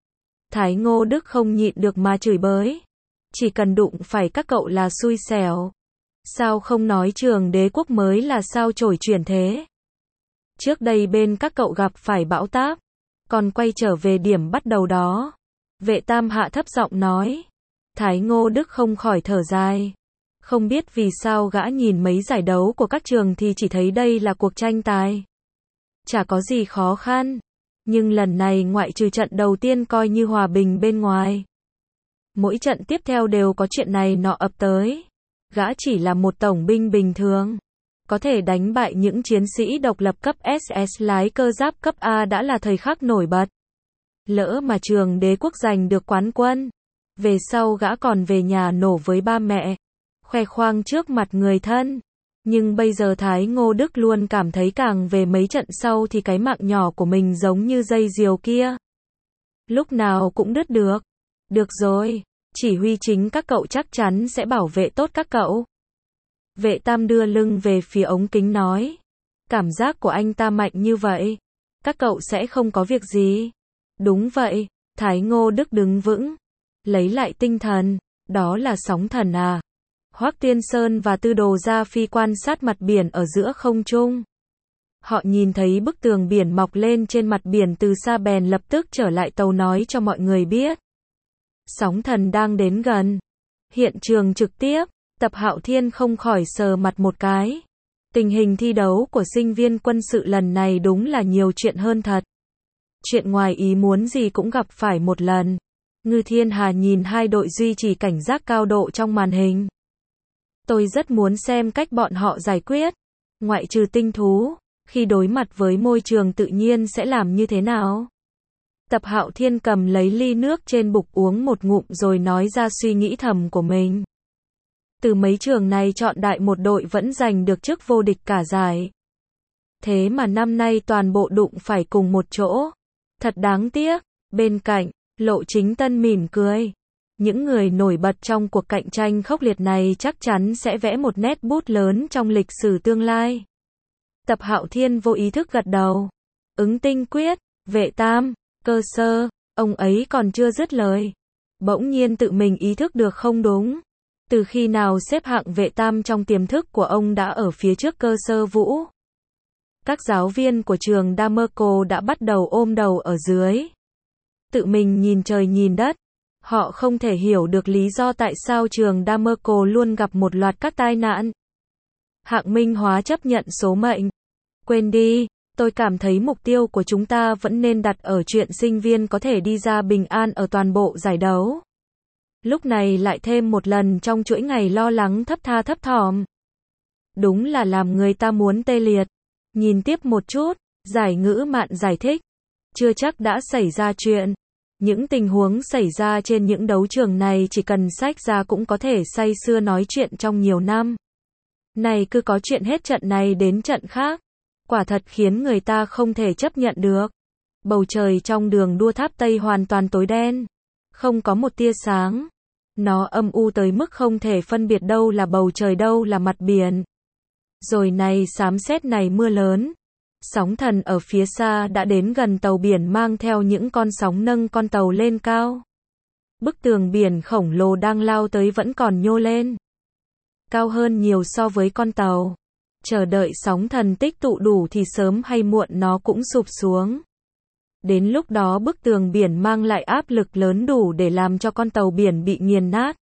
Thái Ngô Đức không nhịn được mà chửi bới. Chỉ cần đụng phải các cậu là xui xẻo. Sao không nói trường đế quốc mới là sao chổi chuyển thế? Trước đây bên các cậu gặp phải bão táp, còn quay trở về điểm bắt đầu đó. Vệ Tam hạ thấp giọng nói. Thái Ngô Đức không khỏi thở dài. Không biết vì sao gã nhìn mấy giải đấu của các trường thì chỉ thấy đây là cuộc tranh tài. Chả có gì khó khăn. Nhưng lần này ngoại trừ trận đầu tiên coi như hòa bình bên ngoài. Mỗi trận tiếp theo đều có chuyện này nọ ập tới. Gã chỉ là một tổng binh bình thường. Có thể đánh bại những chiến sĩ độc lập cấp ét ét lái cơ giáp cấp A đã là thời khắc nổi bật. Lỡ mà trường đế quốc giành được quán quân. Về sau gã còn về nhà nổ với ba mẹ. Khoe khoang trước mặt người thân. Nhưng bây giờ Thái Ngô Đức luôn cảm thấy càng về mấy trận sau thì cái mạng nhỏ của mình giống như dây diều kia. Lúc nào cũng đứt được. Được rồi, chỉ huy chính các cậu chắc chắn sẽ bảo vệ tốt các cậu. Vệ Tam đưa lưng về phía ống kính nói. Cảm giác của anh ta mạnh như vậy. Các cậu sẽ không có việc gì. Đúng vậy, Thái Ngô Đức đứng vững. Lấy lại tinh thần, đó là sóng thần à. Hoắc Tiên Sơn và Tư Đồ Gia Phi quan sát mặt biển ở giữa không trung. Họ nhìn thấy bức tường biển mọc lên trên mặt biển từ xa bèn lập tức trở lại tàu nói cho mọi người biết. Sóng thần đang đến gần. Hiện trường trực tiếp, Tập Hạo Thiên không khỏi sờ mặt một cái. Tình hình thi đấu của sinh viên quân sự lần này đúng là nhiều chuyện hơn thật. Chuyện ngoài ý muốn gì cũng gặp phải một lần. Ngư Thiên Hà nhìn hai đội duy trì cảnh giác cao độ trong màn hình. Tôi rất muốn xem cách bọn họ giải quyết. Ngoại trừ tinh thú, khi đối mặt với môi trường tự nhiên sẽ làm như thế nào? Tập Hạo Thiên cầm lấy ly nước trên bục uống một ngụm rồi nói ra suy nghĩ thầm của mình. Từ mấy trường này chọn đại một đội vẫn giành được chức vô địch cả giải. Thế mà năm nay toàn bộ đụng phải cùng một chỗ. Thật đáng tiếc. Bên cạnh, Lộ Chính Tân mỉm cười. Những người nổi bật trong cuộc cạnh tranh khốc liệt này chắc chắn sẽ vẽ một nét bút lớn trong lịch sử tương lai. Tập Hạo Thiên vô ý thức gật đầu. Ứng Tinh Quyết, Vệ Tam, Cơ Sơ, ông ấy còn chưa dứt lời. Bỗng nhiên tự mình ý thức được không đúng. Từ khi nào xếp hạng Vệ Tam trong tiềm thức của ông đã ở phía trước Cơ Sơ Vũ. Các giáo viên của trường Damerco đã bắt đầu ôm đầu ở dưới. Tự mình nhìn trời nhìn đất. Họ không thể hiểu được lý do tại sao trường Damerco luôn gặp một loạt các tai nạn. Hạng Minh Hóa chấp nhận số mệnh. Quên đi, tôi cảm thấy mục tiêu của chúng ta vẫn nên đặt ở chuyện sinh viên có thể đi ra bình an ở toàn bộ giải đấu. Lúc này lại thêm một lần trong chuỗi ngày lo lắng thấp tha thấp thỏm. Đúng là làm người ta muốn tê liệt. Nhìn tiếp một chút, Giải Ngữ Mạn giải thích. Chưa chắc đã xảy ra chuyện. Những tình huống xảy ra trên những đấu trường này chỉ cần sách ra cũng có thể say sưa nói chuyện trong nhiều năm. Này cứ có chuyện hết trận này đến trận khác. Quả thật khiến người ta không thể chấp nhận được. Bầu trời trong đường đua tháp Tây hoàn toàn tối đen. Không có một tia sáng. Nó âm u tới mức không thể phân biệt đâu là bầu trời đâu là mặt biển. Rồi này xám sét này mưa lớn. Sóng thần ở phía xa đã đến gần tàu biển mang theo những con sóng nâng con tàu lên cao. Bức tường biển khổng lồ đang lao tới vẫn còn nhô lên. Cao hơn nhiều so với con tàu. Chờ đợi sóng thần tích tụ đủ thì sớm hay muộn nó cũng sụp xuống. Đến lúc đó bức tường biển mang lại áp lực lớn đủ để làm cho con tàu biển bị nghiền nát.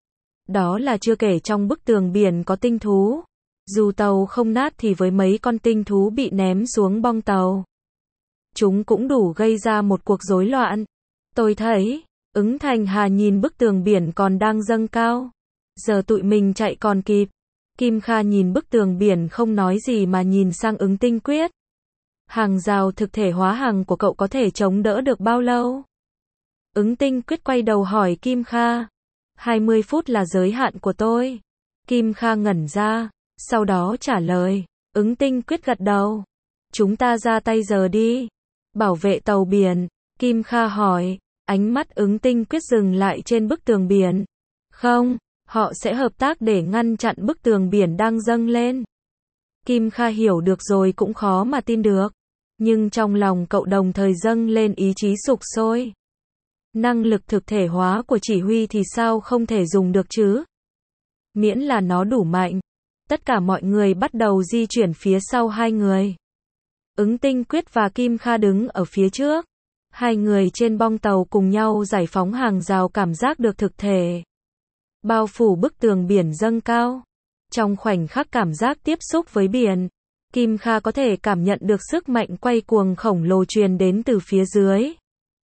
Đó là chưa kể trong bức tường biển có tinh thú. Dù tàu không nát thì với mấy con tinh thú bị ném xuống bong tàu, chúng cũng đủ gây ra một cuộc rối loạn. Tôi thấy, Ứng Thành Hà nhìn bức tường biển còn đang dâng cao. Giờ tụi mình chạy còn kịp. Kim Kha nhìn bức tường biển không nói gì mà nhìn sang Ứng Tinh Quyết. Hàng rào thực thể hóa hàng của cậu có thể chống đỡ được bao lâu? Ứng Tinh Quyết quay đầu hỏi Kim Kha. hai mươi phút là giới hạn của tôi. Kim Kha ngẩn ra. Sau đó trả lời, Ứng Tinh Quyết gật đầu. Chúng ta ra tay giờ đi. Bảo vệ tàu biển, Kim Kha hỏi, ánh mắt Ứng Tinh Quyết dừng lại trên bức tường biển. Không, họ sẽ hợp tác để ngăn chặn bức tường biển đang dâng lên. Kim Kha hiểu được rồi cũng khó mà tin được. Nhưng trong lòng cậu đồng thời dâng lên ý chí sục sôi. Năng lực thực thể hóa của chỉ huy thì sao không thể dùng được chứ? Miễn là nó đủ mạnh. Tất cả mọi người bắt đầu di chuyển phía sau hai người. Ứng Tinh Quyết và Kim Kha đứng ở phía trước. Hai người trên bong tàu cùng nhau giải phóng hàng rào cảm giác được thực thể. Bao phủ bức tường biển dâng cao. Trong khoảnh khắc cảm giác tiếp xúc với biển, Kim Kha có thể cảm nhận được sức mạnh quay cuồng khổng lồ truyền đến từ phía dưới.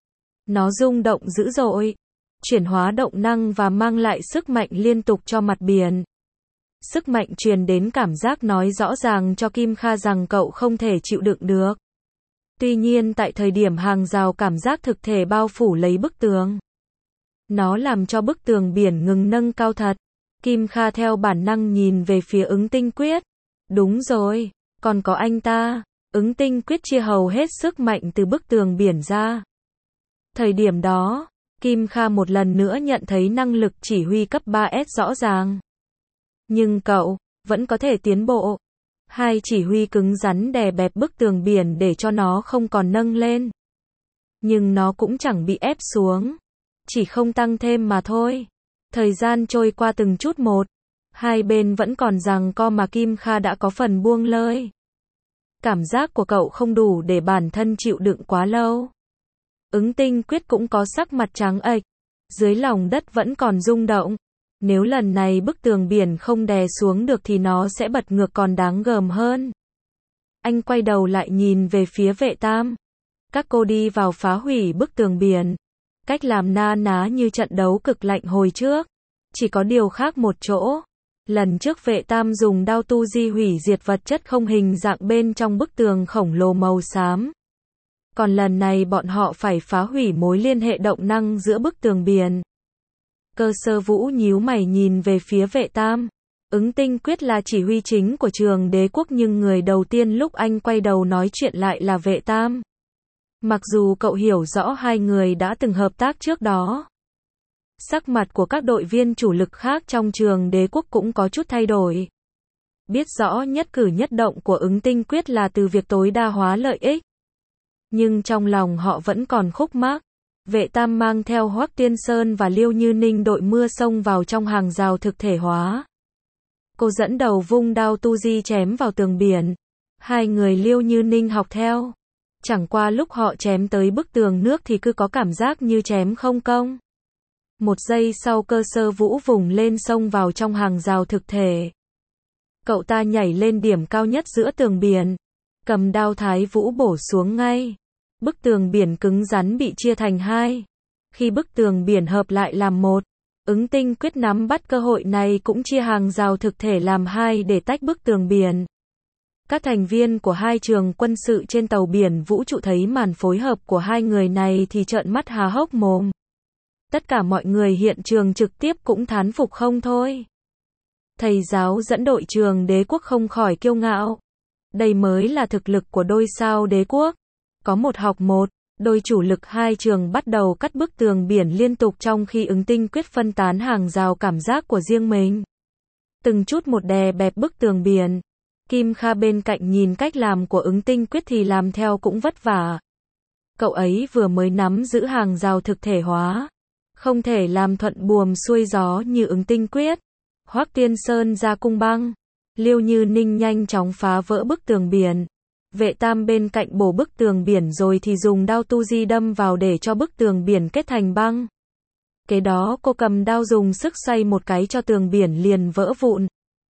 Nó rung động dữ dội, chuyển hóa động năng và mang lại sức mạnh liên tục cho mặt biển. Sức mạnh truyền đến cảm giác nói rõ ràng cho Kim Kha rằng cậu không thể chịu đựng được. Tuy nhiên tại thời điểm hàng rào cảm giác thực thể bao phủ lấy bức tường, nó làm cho bức tường biển ngừng nâng cao thật. Kim Kha theo bản năng nhìn về phía Ứng Tinh Quyết. Đúng rồi, còn có anh ta. Ứng Tinh Quyết chia hầu hết sức mạnh từ bức tường biển ra. Thời điểm đó, Kim Kha một lần nữa nhận thấy năng lực chỉ huy cấp ba S rõ ràng. Nhưng cậu, vẫn có thể tiến bộ. Hai chỉ huy cứng rắn đè bẹp bức tường biển để cho nó không còn nâng lên. Nhưng nó cũng chẳng bị ép xuống. Chỉ không tăng thêm mà thôi. Thời gian trôi qua từng chút một. Hai bên vẫn còn giằng co mà Kim Kha đã có phần buông lơi. Cảm giác của cậu không đủ để bản thân chịu đựng quá lâu. Ứng Tinh Quyết cũng có sắc mặt trắng ệch. Dưới lòng đất vẫn còn rung động. Nếu lần này bức tường biển không đè xuống được thì nó sẽ bật ngược còn đáng gờm hơn. Anh quay đầu lại nhìn về phía Vệ Tam. Các cô đi vào phá hủy bức tường biển. Cách làm na ná như trận đấu cực lạnh hồi trước. Chỉ có điều khác một chỗ. Lần trước Vệ Tam dùng đao tu di hủy diệt vật chất không hình dạng bên trong bức tường khổng lồ màu xám. Còn lần này bọn họ phải phá hủy mối liên hệ động năng giữa bức tường biển. Cơ Sơ Vũ nhíu mày nhìn về phía Vệ Tam. Ứng Tinh Quyết là chỉ huy chính của Trường Đế Quốc nhưng người đầu tiên lúc anh quay đầu nói chuyện lại là Vệ Tam. Mặc dù cậu hiểu rõ hai người đã từng hợp tác trước đó. Sắc mặt của các đội viên chủ lực khác trong Trường Đế Quốc cũng có chút thay đổi. Biết rõ nhất cử nhất động của Ứng Tinh Quyết là từ việc tối đa hóa lợi ích. Nhưng trong lòng họ vẫn còn khúc mắc. Vệ Tam mang theo Hoắc Tiên Sơn và Liêu Như Ninh đội mưa xông vào trong hàng rào thực thể hóa. Cô dẫn đầu vung đao tu di chém vào tường biển. Hai người Liêu Như Ninh học theo. Chẳng qua lúc họ chém tới bức tường nước thì cứ có cảm giác như chém không công. Một giây sau Cơ Sơ Vũ vùng lên xông vào trong hàng rào thực thể. Cậu ta nhảy lên điểm cao nhất giữa tường biển. Cầm đao Thái Vũ bổ xuống ngay. Bức tường biển cứng rắn bị chia thành hai. Khi bức tường biển hợp lại làm một, Ứng Tinh Quyết nắm bắt cơ hội này cũng chia hàng rào thực thể làm hai để tách bức tường biển. Các thành viên của hai trường quân sự trên tàu biển vũ trụ thấy màn phối hợp của hai người này thì trợn mắt há hốc mồm. Tất cả mọi người hiện trường trực tiếp cũng thán phục không thôi. Thầy giáo dẫn đội Trường Đế Quốc không khỏi kiêu ngạo. Đây mới là thực lực của đôi sao đế quốc. Có một học một, đôi chủ lực hai trường bắt đầu cắt bức tường biển liên tục trong khi Ứng Tinh Quyết phân tán hàng rào cảm giác của riêng mình. Từng chút một đè bẹp bức tường biển. Kim Kha bên cạnh nhìn cách làm của Ứng Tinh Quyết thì làm theo cũng vất vả. Cậu ấy vừa mới nắm giữ hàng rào thực thể hóa. Không thể làm thuận buồm xuôi gió như Ứng Tinh Quyết. Hoắc Tiên Sơn ra cung băng. Liêu Như Ninh nhanh chóng phá vỡ bức tường biển. Vệ Tam bên cạnh bổ bức tường biển rồi thì dùng đao tu di đâm vào để cho bức tường biển kết thành băng. Kế đó cô cầm đao dùng sức xoay một cái cho tường biển liền vỡ vụn.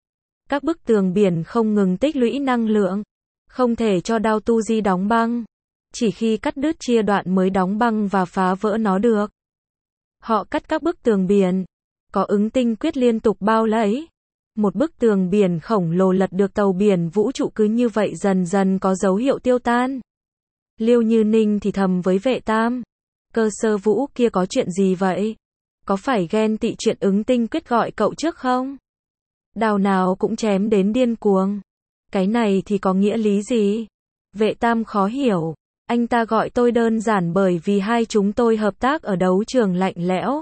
Các bức tường biển không ngừng tích lũy năng lượng. Không thể cho đao tu di đóng băng. Chỉ khi cắt đứt chia đoạn mới đóng băng và phá vỡ nó được. Họ cắt các bức tường biển. Có Ứng Tinh Quyết liên tục bao lấy. Một bức tường biển khổng lồ lật được tàu biển vũ trụ cứ như vậy dần dần có dấu hiệu tiêu tan. Liêu Như Ninh thì thầm với Vệ Tam. Cơ Sơ Vũ kia có chuyện gì vậy? Có phải ghen tị chuyện Ứng Tinh Quyết gọi cậu trước không? Đào nào cũng chém đến điên cuồng. Cái này thì có nghĩa lý gì? Vệ Tam khó hiểu. Anh ta gọi tôi đơn giản bởi vì hai chúng tôi hợp tác ở đấu trường lạnh lẽo.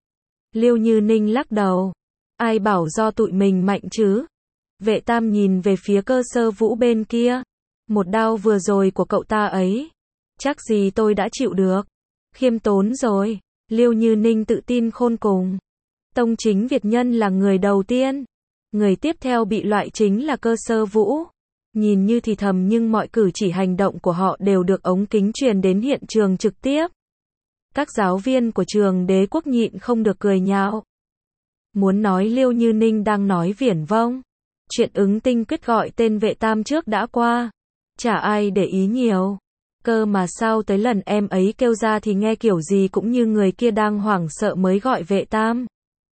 Liêu Như Ninh lắc đầu. Ai bảo do tụi mình mạnh chứ? Vệ Tam nhìn về phía Cơ Sơ Vũ bên kia. Một đao vừa rồi của cậu ta ấy. Chắc gì tôi đã chịu được. Khiêm tốn rồi. Liêu Như Ninh tự tin khôn cùng. Tông Chính Việt Nhân là người đầu tiên. Người tiếp theo bị loại chính là Cơ Sơ Vũ. Nhìn như thì thầm nhưng mọi cử chỉ hành động của họ đều được ống kính truyền đến hiện trường trực tiếp. Các giáo viên của Trường Đế Quốc nhịn không được cười nhạo. Muốn nói Liêu Như Ninh đang nói viển vông. Chuyện Ứng Tinh Quyết gọi tên Vệ Tam trước đã qua. Chả ai để ý nhiều. Cơ mà sao tới lần em ấy kêu ra thì nghe kiểu gì cũng như người kia đang hoảng sợ mới gọi Vệ Tam.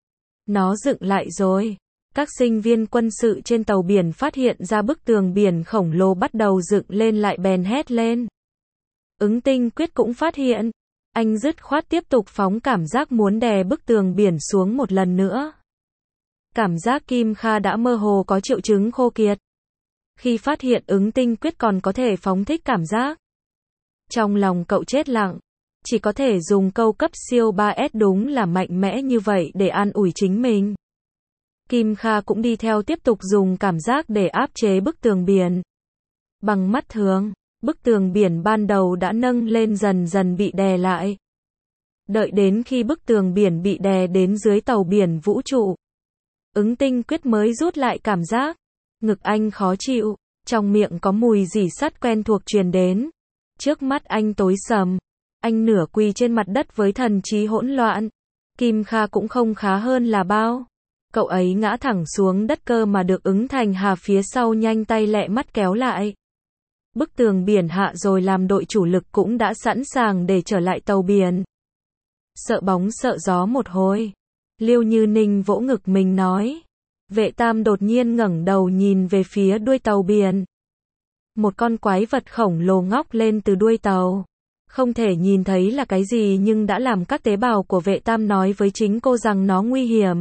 Nó dựng lại rồi. Các sinh viên quân sự trên tàu biển phát hiện ra bức tường biển khổng lồ bắt đầu dựng lên lại bèn hét lên. Ứng Tinh Quyết cũng phát hiện. Anh dứt khoát tiếp tục phóng cảm giác muốn đè bức tường biển xuống một lần nữa. Cảm giác Kim Kha đã mơ hồ có triệu chứng khô kiệt. Khi phát hiện Ứng Tinh Quyết còn có thể phóng thích cảm giác. Trong lòng cậu chết lặng. Chỉ có thể dùng câu cấp siêu ba S đúng là mạnh mẽ như vậy để an ủi chính mình. Kim Kha cũng đi theo tiếp tục dùng cảm giác để áp chế bức tường biển. Bằng mắt thường, bức tường biển ban đầu đã nâng lên dần dần bị đè lại. Đợi đến khi bức tường biển bị đè đến dưới tàu biển vũ trụ. Ứng Tinh Quyết mới rút lại cảm giác. Ngực anh khó chịu, trong miệng có mùi rỉ sắt quen thuộc truyền đến. Trước mắt anh tối sầm. Anh nửa quỳ trên mặt đất với thần trí hỗn loạn. Kim Kha cũng không khá hơn là bao. Cậu ấy ngã thẳng xuống đất cơ mà được Ứng Thành Hà phía sau nhanh tay lẹ mắt kéo lại. Bức tường biển hạ rồi làm đội chủ lực cũng đã sẵn sàng để trở lại tàu biển. Sợ bóng sợ gió một hồi. Liêu Như Ninh vỗ ngực mình nói. Vệ Tam đột nhiên ngẩng đầu nhìn về phía đuôi tàu biển. Một con quái vật khổng lồ ngóc lên từ đuôi tàu. Không thể nhìn thấy là cái gì nhưng đã làm các tế bào của Vệ Tam nói với chính cô rằng nó nguy hiểm.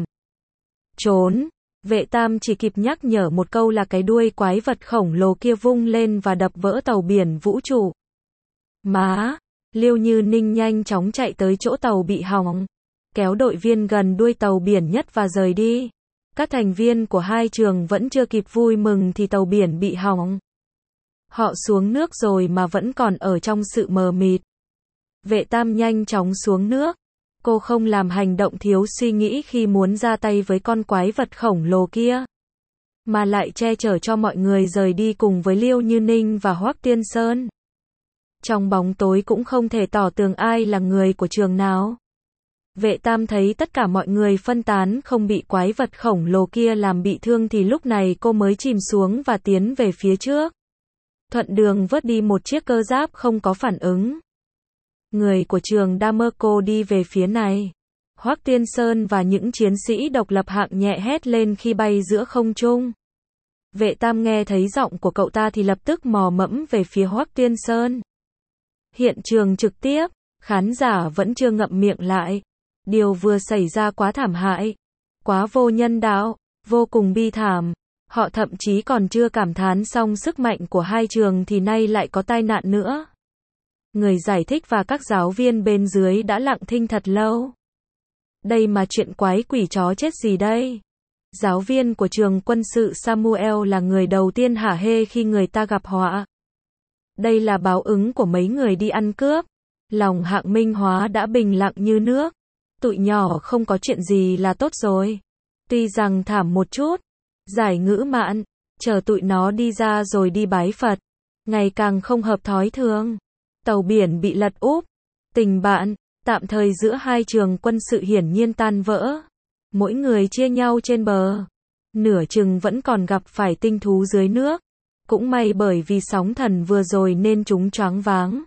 Trốn. Vệ Tam chỉ kịp nhắc nhở một câu là cái đuôi quái vật khổng lồ kia vung lên và đập vỡ tàu biển vũ trụ. Má. Liêu Như Ninh nhanh chóng chạy tới chỗ tàu bị hỏng. Kéo đội viên gần đuôi tàu biển nhất và rời đi. Các thành viên của hai trường vẫn chưa kịp vui mừng thì tàu biển bị hỏng. Họ xuống nước rồi mà vẫn còn ở trong sự mờ mịt. Vệ Tam nhanh chóng xuống nước. Cô không làm hành động thiếu suy nghĩ khi muốn ra tay với con quái vật khổng lồ kia. Mà lại che chở cho mọi người rời đi cùng với Liêu Như Ninh và Hoắc Tiên Sơn. Trong bóng tối cũng không thể tỏ tường ai là người của trường nào. Vệ Tam thấy tất cả mọi người phân tán không bị quái vật khổng lồ kia làm bị thương thì lúc này cô mới chìm xuống và tiến về phía trước. Thuận đường vớt đi một chiếc cơ giáp không có phản ứng. Người của trường Damerco đi về phía này. Hoắc Tiên Sơn và những chiến sĩ độc lập hạng nhẹ hét lên khi bay giữa không trung. Vệ Tam nghe thấy giọng của cậu ta thì lập tức mò mẫm về phía Hoắc Tiên Sơn. Hiện trường trực tiếp, khán giả vẫn chưa ngậm miệng lại. Điều vừa xảy ra quá thảm hại, quá vô nhân đạo, vô cùng bi thảm. Họ thậm chí còn chưa cảm thán xong sức mạnh của hai trường thì nay lại có tai nạn nữa. Người giải thích và các giáo viên bên dưới đã lặng thinh thật lâu. Đây mà chuyện quái quỷ chó chết gì đây? Giáo viên của trường quân sự Samuel là người đầu tiên hả hê khi người ta gặp họa. Đây là báo ứng của mấy người đi ăn cướp. Lòng Hạng Minh Hóa đã bình lặng như nước. Tụi nhỏ không có chuyện gì là tốt rồi. Tuy rằng thảm một chút. Giải ngữ mạn. Chờ tụi nó đi ra rồi đi bái Phật. Ngày càng không hợp thói thường. Tàu biển bị lật úp. Tình bạn, tạm thời giữa hai trường quân sự hiển nhiên tan vỡ. Mỗi người chia nhau trên bờ. Nửa chừng vẫn còn gặp phải tinh thú dưới nước. Cũng may bởi vì sóng thần vừa rồi nên chúng choáng váng.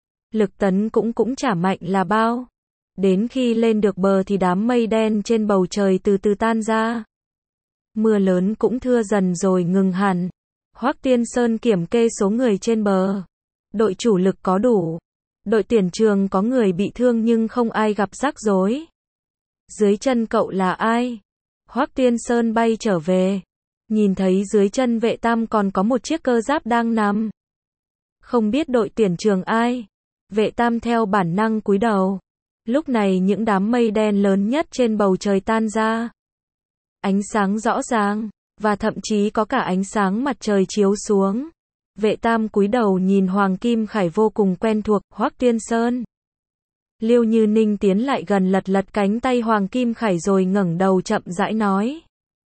Lực tấn cũng cũng chả mạnh là bao. Đến khi lên được bờ thì đám mây đen trên bầu trời từ từ tan ra. Mưa lớn cũng thưa dần rồi ngừng hẳn. Hoắc Tiên Sơn kiểm kê số người trên bờ. Đội chủ lực có đủ. Đội tiền trường có người bị thương nhưng không ai gặp rắc rối. Dưới chân cậu là ai? Hoắc Tiên Sơn bay trở về. Nhìn thấy dưới chân Vệ Tam còn có một chiếc cơ giáp đang nằm. Không biết đội tiền trường ai? Vệ Tam theo bản năng cúi đầu. Lúc này những đám mây đen lớn nhất trên bầu trời tan ra. Ánh sáng rõ ràng, và thậm chí có cả ánh sáng mặt trời chiếu xuống. Vệ Tam cúi đầu nhìn Hoàng Kim Khải vô cùng quen thuộc, Hoắc Tiên Sơn. Liêu Như Ninh tiến lại gần lật lật cánh tay Hoàng Kim Khải rồi ngẩng đầu chậm rãi nói.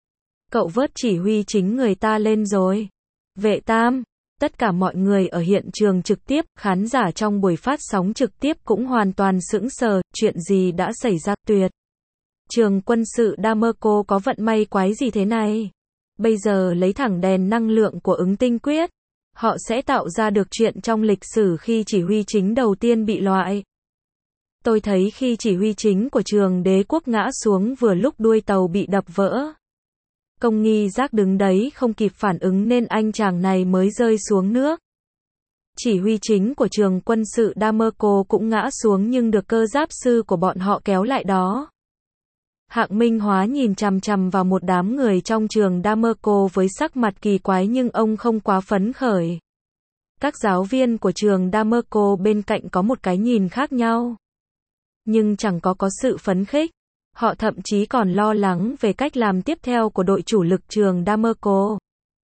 Cậu vớt chỉ huy chính người ta lên rồi. Vệ Tam, tất cả mọi người ở hiện trường trực tiếp, khán giả trong buổi phát sóng trực tiếp cũng hoàn toàn sững sờ, chuyện gì đã xảy ra, tuyệt. Trường quân sự Damerco có vận may quái gì thế này? Bây giờ lấy thẳng đèn năng lượng của ứng tinh quyết. Họ sẽ tạo ra được chuyện trong lịch sử khi chỉ huy chính đầu tiên bị loại. Tôi thấy khi chỉ huy chính của trường đế quốc ngã xuống vừa lúc đuôi tàu bị đập vỡ. Công nghi giác đứng đấy không kịp phản ứng nên anh chàng này mới rơi xuống nước. Chỉ huy chính của trường quân sự Damerco cũng ngã xuống nhưng được cơ giáp sư của bọn họ kéo lại đó. Hạng Minh Hóa nhìn chằm chằm vào một đám người trong trường Damerco với sắc mặt kỳ quái nhưng ông không quá phấn khởi. Các giáo viên của trường Damerco bên cạnh có một cái nhìn khác nhau. Nhưng chẳng có có sự phấn khích. Họ thậm chí còn lo lắng về cách làm tiếp theo của đội chủ lực trường Damerco.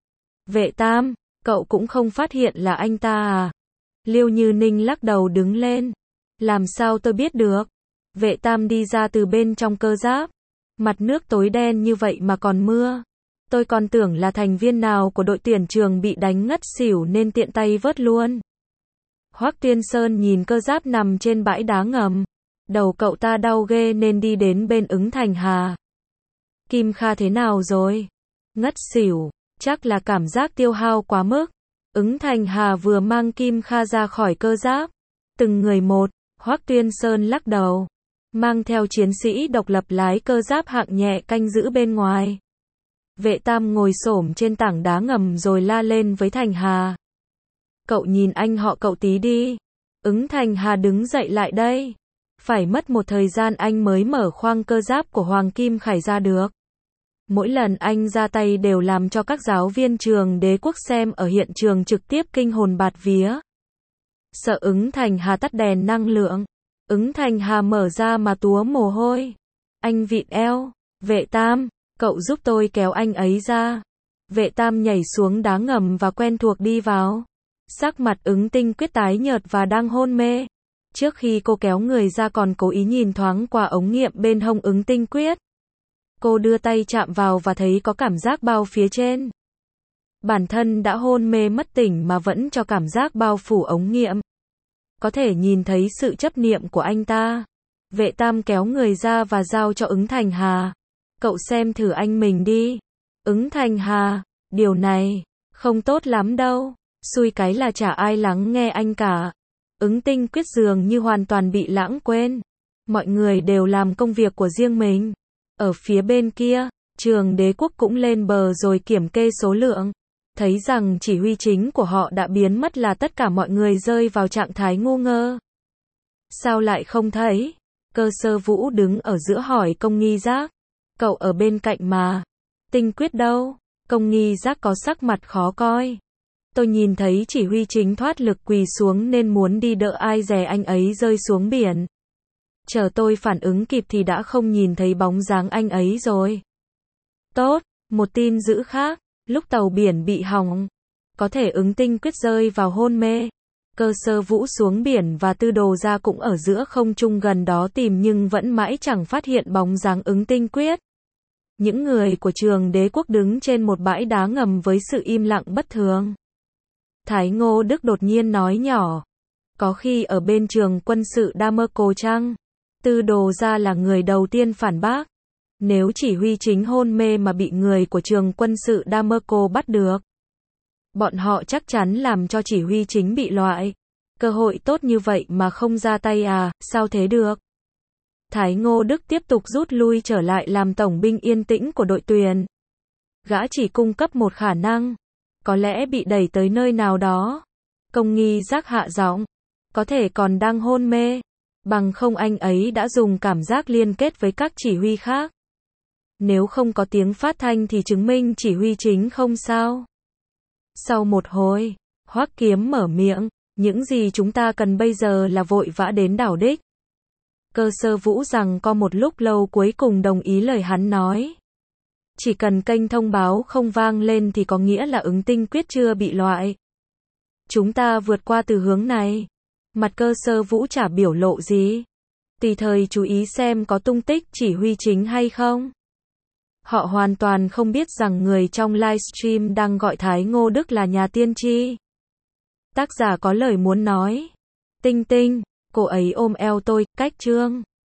Vệ Tam, cậu cũng không phát hiện là anh ta à? Liêu Như Ninh lắc đầu đứng lên. Làm sao tôi biết được? Vệ Tam đi ra từ bên trong cơ giáp. Mặt nước tối đen như vậy mà còn mưa. Tôi còn tưởng là thành viên nào của đội tuyển trường bị đánh ngất xỉu nên tiện tay vớt luôn. Hoắc Tiên Sơn nhìn cơ giáp nằm trên bãi đá ngầm. Đầu cậu ta đau ghê nên đi đến bên Ứng Thành Hà. Kim Kha thế nào rồi? Ngất xỉu, chắc là cảm giác tiêu hao quá mức. Ứng Thành Hà vừa mang Kim Kha ra khỏi cơ giáp. Từng người một, Hoắc Tuyên Sơn lắc đầu. Mang theo chiến sĩ độc lập lái cơ giáp hạng nhẹ canh giữ bên ngoài. Vệ Tam ngồi xổm trên tảng đá ngầm rồi la lên với Thành Hà. Cậu nhìn anh họ cậu tí đi. Ứng Thành Hà đứng dậy lại đây. Phải mất một thời gian anh mới mở khoang cơ giáp của Hoàng Kim Khải ra được. Mỗi lần anh ra tay đều làm cho các giáo viên trường Đế Quốc xem ở hiện trường trực tiếp kinh hồn bạt vía. Sợ Ứng Thành Hà tắt đèn năng lượng. Ứng Thành Hà mở ra mà túa mồ hôi. Anh vịn eo. Vệ Tam, cậu giúp tôi kéo anh ấy ra. Vệ Tam nhảy xuống đá ngầm và quen thuộc đi vào. Sắc mặt Ứng Tinh Quyết tái nhợt và đang hôn mê. Trước khi cô kéo người ra còn cố ý nhìn thoáng qua ống nghiệm bên hông Ứng Tinh Quyết. Cô đưa tay chạm vào và thấy có cảm giác bao phía trên. Bản thân đã hôn mê mất tỉnh mà vẫn cho cảm giác bao phủ ống nghiệm. Có thể nhìn thấy sự chấp niệm của anh ta. Vệ Tam kéo người ra và giao cho Ứng Thành Hà. Cậu xem thử anh mình đi. Ứng Thành Hà, điều này không tốt lắm đâu. Xui cái là chả ai lắng nghe anh cả. Ứng Tinh Quyết dường như hoàn toàn bị lãng quên. Mọi người đều làm công việc của riêng mình. Ở phía bên kia, trường Đế Quốc cũng lên bờ rồi kiểm kê số lượng. Thấy rằng chỉ huy chính của họ đã biến mất là tất cả mọi người rơi vào trạng thái ngu ngơ. Sao lại không thấy? Cơ Sơ Vũ đứng ở giữa hỏi Công Nghi Giác. Cậu ở bên cạnh mà. Tinh Quyết đâu? Công Nghi Giác có sắc mặt khó coi. Tôi nhìn thấy chỉ huy chính thoát lực quỳ xuống nên muốn đi đỡ ai dè anh ấy rơi xuống biển. Chờ tôi phản ứng kịp thì đã không nhìn thấy bóng dáng anh ấy rồi. Tốt, một tin dữ khác, lúc tàu biển bị hỏng, có thể Ứng Tinh Quyết rơi vào hôn mê. Cơ Sơ Vũ xuống biển và Tư Đồ Gia cũng ở giữa không trung gần đó tìm nhưng vẫn mãi chẳng phát hiện bóng dáng Ứng Tinh Quyết. Những người của trường Đế Quốc đứng trên một bãi đá ngầm với sự im lặng bất thường. Thái Ngô Đức đột nhiên nói nhỏ. Có khi ở bên trường quân sự Damerco chăng? Tư Đồ Gia là người đầu tiên phản bác. Nếu chỉ huy chính hôn mê mà bị người của trường quân sự Damerco bắt được, bọn họ chắc chắn làm cho chỉ huy chính bị loại. Cơ hội tốt như vậy mà không ra tay à, sao thế được? Thái Ngô Đức tiếp tục rút lui trở lại làm tổng binh yên tĩnh của đội tuyển. Gã chỉ cung cấp một khả năng. Có lẽ bị đẩy tới nơi nào đó. Công Nghi Giác hạ giọng. Có thể còn đang hôn mê. Bằng không anh ấy đã dùng cảm giác liên kết với các chỉ huy khác. Nếu không có tiếng phát thanh thì chứng minh chỉ huy chính không sao. Sau một hồi, Hoắc Kiếm mở miệng. Những gì chúng ta cần bây giờ là vội vã đến đảo đích. Cơ Sơ Vũ rằng có một lúc lâu cuối cùng đồng ý lời hắn nói. Chỉ cần kênh thông báo không vang lên thì có nghĩa là Ứng Tinh Quyết chưa bị loại. Chúng ta vượt qua từ hướng này. Mặt Cơ Sơ Vũ chả biểu lộ gì. Tùy thời chú ý xem có tung tích chỉ huy chính hay không. Họ hoàn toàn không biết rằng người trong livestream đang gọi Thái Ngô Đức là nhà tiên tri. Tác giả có lời muốn nói. Tinh Tinh, cô ấy ôm eo tôi, cách chương.